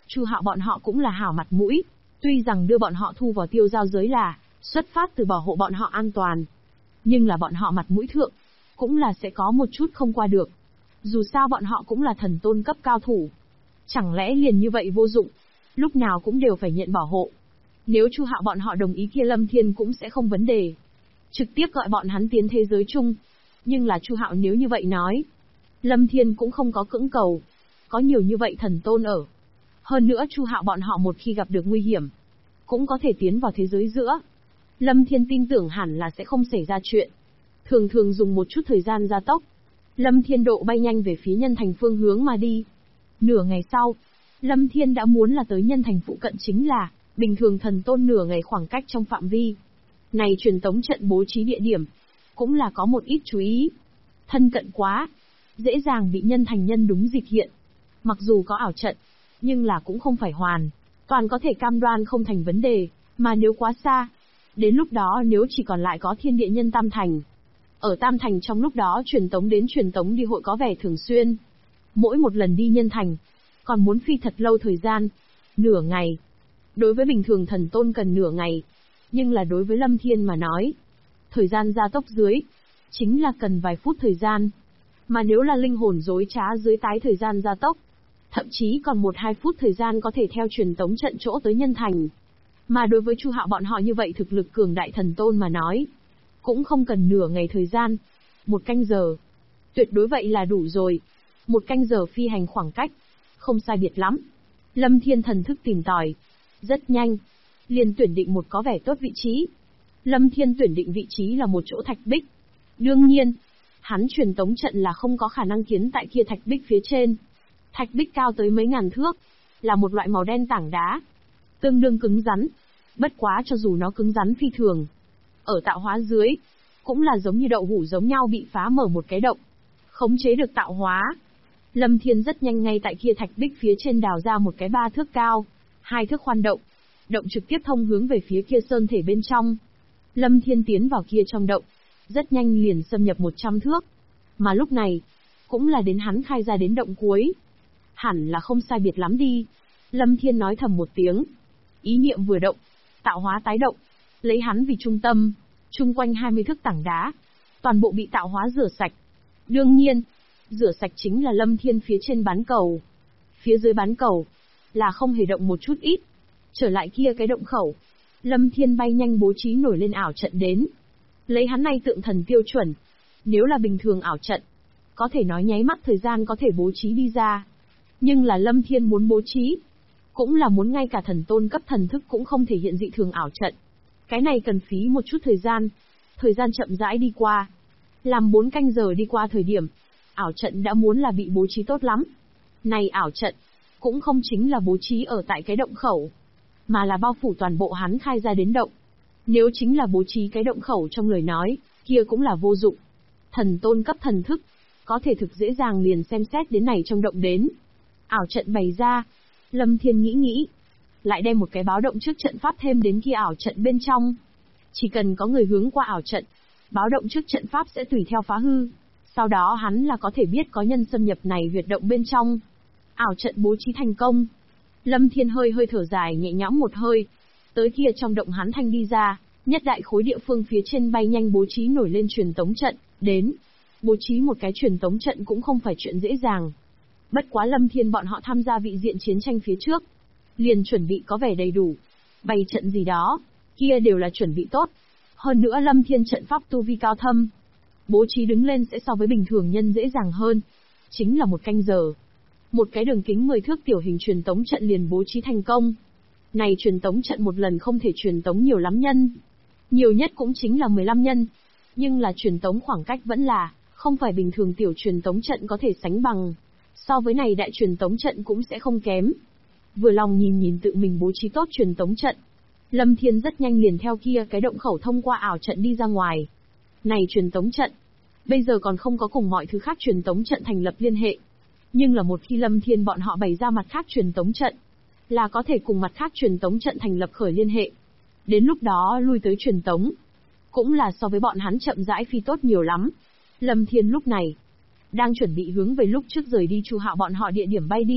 Chu Hạo bọn họ cũng là hảo mặt mũi, tuy rằng đưa bọn họ thu vào tiêu giao giới là xuất phát từ bảo hộ bọn họ an toàn, nhưng là bọn họ mặt mũi thượng, cũng là sẽ có một chút không qua được. Dù sao bọn họ cũng là thần tôn cấp cao thủ. Chẳng lẽ liền như vậy vô dụng, lúc nào cũng đều phải nhận bảo hộ. Nếu Chu Hạo bọn họ đồng ý kia Lâm Thiên cũng sẽ không vấn đề. Trực tiếp gọi bọn hắn tiến thế giới chung. Nhưng là Chu Hạo nếu như vậy nói, Lâm Thiên cũng không có cưỡng cầu. Có nhiều như vậy thần tôn ở. Hơn nữa Chu Hạo bọn họ một khi gặp được nguy hiểm, cũng có thể tiến vào thế giới giữa. Lâm Thiên tin tưởng hẳn là sẽ không xảy ra chuyện. Thường thường dùng một chút thời gian gia tốc, Lâm Thiên độ bay nhanh về phía Nhân Thành phương hướng mà đi. Nửa ngày sau, Lâm Thiên đã muốn là tới Nhân Thành phụ cận, chính là bình thường thần tôn nửa ngày khoảng cách trong phạm vi. Này truyền tống trận bố trí địa điểm, cũng là có một ít chú ý. Thân cận quá, dễ dàng bị Nhân Thành nhân đúng dịp hiện. Mặc dù có ảo trận, nhưng là cũng không phải hoàn toàn có thể cam đoan không thành vấn đề, mà nếu quá xa, đến lúc đó nếu chỉ còn lại có thiên địa nhân Tam Thành. Ở Tam Thành trong lúc đó truyền tống đến truyền tống đi hội có vẻ thường xuyên. Mỗi một lần đi Nhân Thành, còn muốn phi thật lâu thời gian, nửa ngày. Đối với bình thường thần tôn cần nửa ngày, nhưng là đối với Lâm Thiên mà nói, thời gian gia tốc dưới, chính là cần vài phút thời gian. Mà nếu là linh hồn dối trá dưới tái thời gian gia tốc, thậm chí còn 1-2 phút thời gian có thể theo truyền tống trận chỗ tới Nhân Thành. Mà đối với Chu Hạo bọn họ như vậy thực lực cường đại thần tôn mà nói, cũng không cần nửa ngày thời gian, 1 canh giờ. Tuyệt đối vậy là đủ rồi. 1 canh giờ phi hành khoảng cách, không sai biệt lắm. Lâm Thiên thần thức tìm tòi, rất nhanh, liền tuyển định một có vẻ tốt vị trí. Lâm Thiên tuyển định vị trí là một chỗ thạch bích. Đương nhiên, hắn truyền tống trận là không có khả năng kiến tại kia thạch bích phía trên. Thạch bích cao tới mấy ngàn thước, là một loại màu đen tảng đá, tương đương cứng rắn. Bất quá cho dù nó cứng rắn phi thường, ở tạo hóa dưới, cũng là giống như đậu hũ giống nhau bị phá mở một cái động, khống chế được tạo hóa. Lâm Thiên rất nhanh ngay tại kia thạch bích phía trên đào ra một cái 3 thước cao, 2 thước khoan động. Động trực tiếp thông hướng về phía kia sơn thể bên trong. Lâm Thiên tiến vào kia trong động, rất nhanh liền xâm nhập 100 thước. Mà lúc này, cũng là đến hắn khai ra đến động cuối. Hẳn là không sai biệt lắm đi. Lâm Thiên nói thầm một tiếng. Ý niệm vừa động, tạo hóa tái động, lấy hắn vì trung tâm, chung quanh 20 thước tảng đá, toàn bộ bị tạo hóa rửa sạch. Đương nhiên, rửa sạch chính là Lâm Thiên phía trên bán cầu. Phía dưới bán cầu, là không hề động một chút ít. Trở lại kia cái động khẩu, Lâm Thiên bay nhanh bố trí nổi lên ảo trận đến. Lấy hắn này tượng thần tiêu chuẩn, nếu là bình thường ảo trận, có thể nói nháy mắt thời gian có thể bố trí đi ra. Nhưng là Lâm Thiên muốn bố trí, cũng là muốn ngay cả thần tôn cấp thần thức cũng không thể hiện dị thường ảo trận. Cái này cần phí một chút thời gian chậm rãi đi qua. Làm 4 canh giờ đi qua thời điểm, ảo trận đã muốn là bị bố trí tốt lắm. Này ảo trận, cũng không chính là bố trí ở tại cái động khẩu, mà là bao phủ toàn bộ hắn khai ra đến động. Nếu chính là bố trí cái động khẩu trong lời nói, kia cũng là vô dụng. Thần tôn cấp thần thức, có thể thực dễ dàng liền xem xét đến này trong động đến. Ảo trận bày ra, Lâm Thiên nghĩ, lại đem một cái báo động trước trận pháp thêm đến kia ảo trận bên trong. Chỉ cần có người hướng qua ảo trận, báo động trước trận pháp sẽ tùy theo phá hư. Sau đó hắn là có thể biết có nhân xâm nhập này huyệt động bên trong. Ảo trận bố trí thành công. Lâm Thiên hơi thở dài nhẹ nhõm một hơi. Tới kia trong động hắn thanh đi ra, nhất đại khối địa phương phía trên bay nhanh bố trí nổi lên truyền tống trận, đến. Bố trí một cái truyền tống trận cũng không phải chuyện dễ dàng. Bất quá Lâm Thiên bọn họ tham gia vị diện chiến tranh phía trước, liền chuẩn bị có vẻ đầy đủ. Bày trận gì đó, kia đều là chuẩn bị tốt. Hơn nữa Lâm Thiên trận pháp tu vi cao thâm, bố trí đứng lên sẽ so với bình thường nhân dễ dàng hơn. Chính là 1 canh giờ. Một cái đường kính 10 thước tiểu hình truyền tống trận liền bố trí thành công. Này truyền tống trận một lần không thể truyền tống nhiều lắm nhân. Nhiều nhất cũng chính là 15 nhân. Nhưng là truyền tống khoảng cách vẫn là, không phải bình thường tiểu truyền tống trận có thể sánh bằng. So với này đại truyền tống trận cũng sẽ không kém. Vừa lòng nhìn tự mình bố trí tốt truyền tống trận, Lâm Thiên rất nhanh liền theo kia cái động khẩu thông qua ảo trận đi ra ngoài. Này truyền tống trận, bây giờ còn không có cùng mọi thứ khác truyền tống trận thành lập liên hệ. Nhưng là một khi Lâm Thiên bọn họ bày ra mặt khác truyền tống trận, là có thể cùng mặt khác truyền tống trận thành lập khởi liên hệ. Đến lúc đó lui tới truyền tống, cũng là so với bọn hắn chậm rãi phi tốt nhiều lắm. Lâm Thiên lúc này đang chuẩn bị hướng về lúc trước rời đi Chu Hạo bọn họ địa điểm bay đi.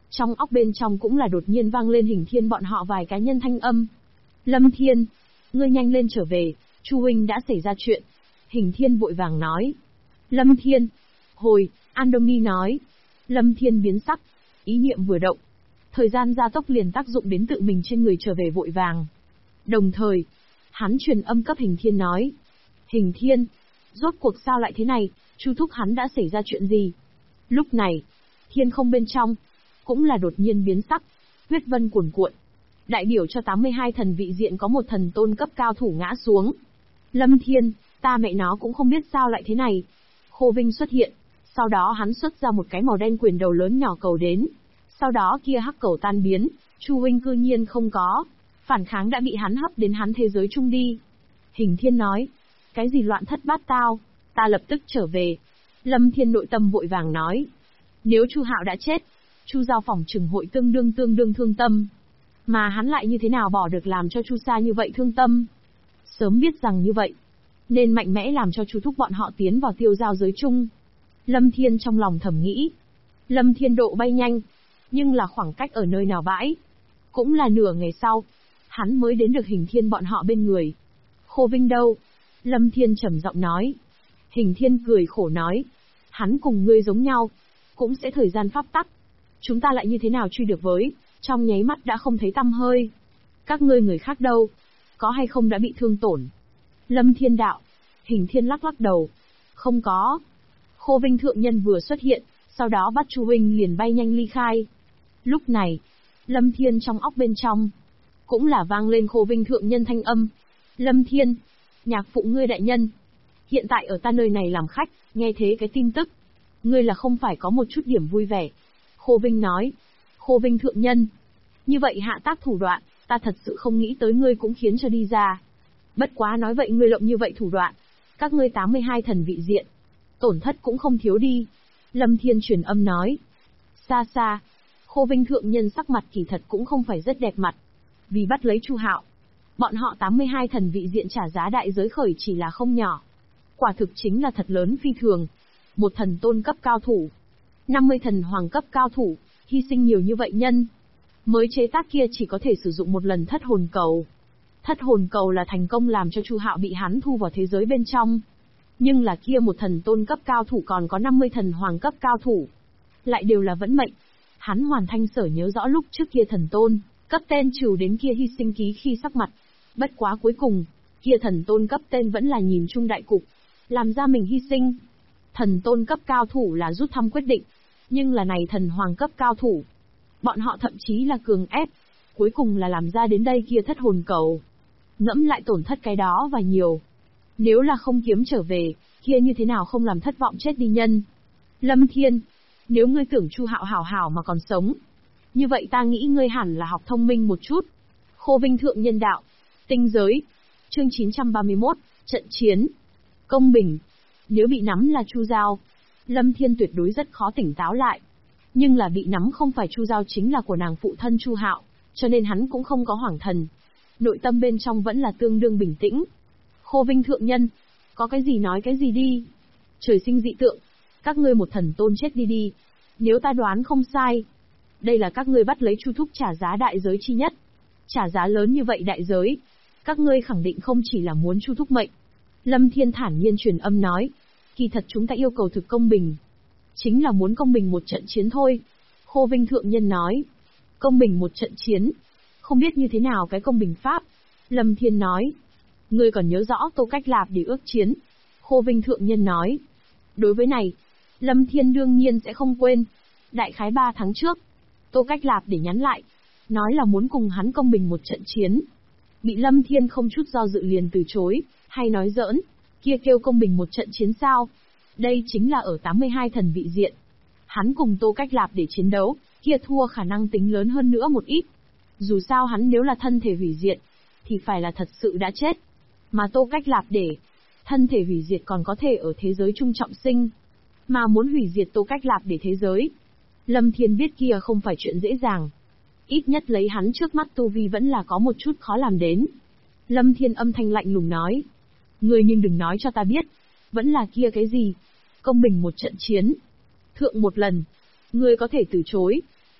Trong óc bên trong cũng là đột nhiên vang lên Hình Thiên bọn họ vài cá nhân thanh âm. Lâm Thiên, ngươi nhanh lên trở về, Chu huynh đã xảy ra chuyện. Hình Thiên vội vàng nói. Lâm Thiên, hồi, Andomi nói. Lâm Thiên biến sắc, ý niệm vừa động. Thời gian gia tốc liền tác dụng đến tự mình trên người trở về vội vàng. Đồng thời, hắn truyền âm cấp Hình Thiên nói. Hình Thiên, rốt cuộc sao lại thế này, Chu thúc hắn đã xảy ra chuyện gì? Lúc này, thiên không bên trong, cũng là đột nhiên biến sắc, huyết vân cuồn cuộn. Đại biểu cho 82 thần vị diện có một thần tôn cấp cao thủ ngã xuống. Lâm Thiên, ta mẹ nó cũng không biết sao lại thế này. Khô Vinh xuất hiện, sau đó hắn xuất ra một cái màu đen quyền đầu lớn nhỏ cầu đến. Sau đó kia hắc cầu tan biến, Chu huynh cư nhiên không có. Phản kháng đã bị hắn hấp đến hắn thế giới chung đi. Hình Thiên nói, cái gì loạn thất bát tao, ta lập tức trở về. Lâm Thiên nội tâm vội vàng nói, nếu Chu Hạo đã chết, Chu Giao phỏng chừng hội tương đương thương tâm. Mà hắn lại như thế nào bỏ được làm cho Chu Sa như vậy thương tâm. Sớm biết rằng như vậy, nên mạnh mẽ làm cho Chu thúc bọn họ tiến vào tiêu giao giới chung. Lâm Thiên trong lòng thầm nghĩ. Lâm Thiên độ bay nhanh, nhưng là khoảng cách ở nơi nào bãi. Cũng là nửa ngày sau, hắn mới đến được Hình Thiên bọn họ bên người. Khô Vinh đâu? Lâm Thiên trầm giọng nói. Hình Thiên cười khổ nói, hắn cùng ngươi giống nhau, cũng sẽ thời gian pháp tắc. Chúng ta lại như thế nào truy được với, trong nháy mắt đã không thấy tăm hơi. Các ngươi người khác đâu, có hay không đã bị thương tổn? Lâm Thiên đạo. Hình Thiên lắc lắc đầu. Không có. Khô Vinh thượng nhân vừa xuất hiện, sau đó bắt Chu huynh liền bay nhanh ly khai. Lúc này, Lâm Thiên trong óc bên trong, cũng là vang lên Khô Vinh thượng nhân thanh âm. Lâm Thiên, nhạc phụ ngươi đại nhân, hiện tại ở ta nơi này làm khách, nghe thế cái tin tức. Ngươi là không phải có một chút điểm vui vẻ. Khô Vinh nói. Khô Vinh thượng nhân, như vậy hạ tác thủ đoạn, ta thật sự không nghĩ tới ngươi cũng khiến cho đi ra. Bất quá nói vậy ngươi lộng như vậy thủ đoạn, các ngươi 82 thần vị diện, tổn thất cũng không thiếu đi. Lâm Thiên truyền âm nói. Xa xa, Khô Vinh thượng nhân sắc mặt kỳ thật cũng không phải rất đẹp mặt. Vì bắt lấy Chu Hạo, bọn họ 82 thần vị diện trả giá đại giới khởi chỉ là không nhỏ. Quả thực chính là thật lớn phi thường. Một thần tôn cấp cao thủ, 50 thần hoàng cấp cao thủ, hy sinh nhiều như vậy nhân. Mới chế tác kia chỉ có thể sử dụng một lần thất hồn cầu. Thất hồn cầu là thành công làm cho Chu Hạo bị hắn thu vào thế giới bên trong. Nhưng là kia một thần tôn cấp cao thủ còn có 50 thần hoàng cấp cao thủ. Lại đều là vẫn mệnh. Hắn hoàn thanh sở nhớ rõ lúc trước kia thần tôn, cấp tên trừ đến kia hy sinh ký khi sắc mặt. Bất quá cuối cùng, kia thần tôn cấp tên vẫn là nhìn chung đại cục, làm ra mình hy sinh. Thần tôn cấp cao thủ là rút thăm quyết định, nhưng là này thần hoàng cấp cao thủ, bọn họ thậm chí là cường ép, cuối cùng là làm ra đến đây kia thất hồn cầu. Ngẫm lại tổn thất cái đó và nhiều. Nếu là không kiếm trở về, kia như thế nào không làm thất vọng chết đi nhân. Lâm Thiên, nếu ngươi tưởng Chu Hạo hảo hảo mà còn sống, như vậy ta nghĩ ngươi hẳn là học thông minh một chút. Khô Vinh thượng nhân đạo. Tinh giới. Chương 931, trận chiến. Công bình. Nếu bị nắm là Chu Giao, Lâm Thiên tuyệt đối rất khó tỉnh táo lại. Nhưng là bị nắm không phải Chu Giao chính là của nàng phụ thân Chu Hạo, cho nên hắn cũng không có hoảng thần. Nội tâm bên trong vẫn là tương đương bình tĩnh. Khô Vinh thượng nhân, có cái gì nói cái gì đi. Trời sinh dị tượng, các ngươi một thần tôn chết đi đi. Nếu ta đoán không sai, đây là các ngươi bắt lấy Chu thúc trả giá đại giới chi nhất. Trả giá lớn như vậy đại giới, các ngươi khẳng định không chỉ là muốn Chu thúc mệnh. Lâm Thiên thản nhiên truyền âm nói, kỳ thật chúng ta yêu cầu thực công bình. Chính là muốn công bình một trận chiến thôi. Khô Vinh thượng nhân nói, công bình một trận chiến, không biết như thế nào cái công bình pháp. Lâm Thiên nói, ngươi còn nhớ rõ Tô Cách Lạp để ước chiến. Khô Vinh thượng nhân nói, đối với này, Lâm Thiên đương nhiên sẽ không quên. Đại khái 3 tháng trước, Tô Cách Lạp để nhắn lại, nói là muốn cùng hắn công bình một trận chiến. Bị Lâm Thiên không chút do dự liền từ chối, hay nói giỡn, kia kêu công bình một trận chiến sao? Đây chính là ở 82 thần vị diện. Hắn cùng Tô Cách Lạp để chiến đấu, kia thua khả năng tính lớn hơn nữa một ít. Dù sao hắn nếu là thân thể hủy diệt, thì phải là thật sự đã chết. Mà Tô Cách Lạp để, thân thể hủy diệt còn có thể ở thế giới trung trọng sinh. Mà muốn hủy diệt Tô Cách Lạp để thế giới, Lâm Thiên biết kia không phải chuyện dễ dàng. Ít nhất lấy hắn trước mắt tu vi vẫn là có một chút khó làm đến. Lâm Thiên âm thanh lạnh lùng nói, ngươi nhưng đừng nói cho ta biết, vẫn là kia cái gì, công bình một trận chiến. Thượng một lần, ngươi có thể từ chối,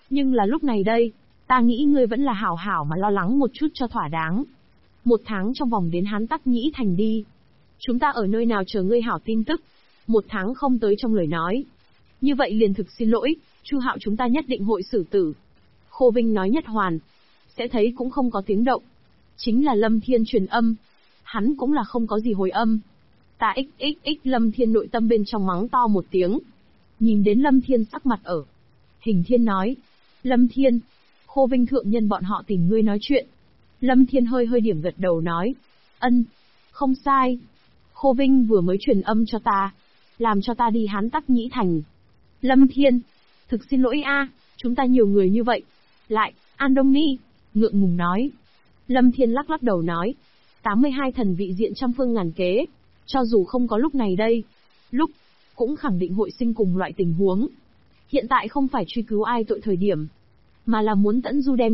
Nhưng là lúc này đây, ta nghĩ ngươi vẫn là hảo hảo mà lo lắng một chút cho thỏa đáng. 1 tháng trong vòng đến Hán Tắc Nhĩ Thành đi. Chúng ta ở nơi nào chờ ngươi hảo tin tức. 1 tháng không tới trong lời nói. Như vậy liền thực xin lỗi, Chu Hạo chúng ta nhất định hội xử tử. Khô Vinh nói nhất hoàn. Sẽ thấy cũng không có tiếng động. Chính là Lâm Thiên truyền âm. Hắn cũng là không có gì hồi âm. Ta xxx Lâm Thiên nội tâm bên trong mắng to một tiếng. Nhìn đến Lâm Thiên sắc mặt ở. Hình Thiên nói. Lâm Thiên, Khô Vinh thượng nhân bọn họ tìm ngươi nói chuyện. Lâm Thiên hơi hơi điểm gật đầu nói. Ân, không sai. Khô Vinh vừa mới truyền âm cho ta. Làm cho ta đi Hán Tắc Nhĩ Thành. Lâm Thiên, thực xin lỗi a, chúng ta nhiều người như vậy. Lại, An Đông Ni, ngượng ngùng nói. Lâm Thiên lắc lắc đầu nói. 82 thần vị diện trăm phương ngàn kế. Cho dù không có lúc này đây. Lúc, cũng khẳng định hội sinh cùng loại tình huống. Hiện tại không phải truy cứu ai tội thời điểm. Mà là muốn tận du đem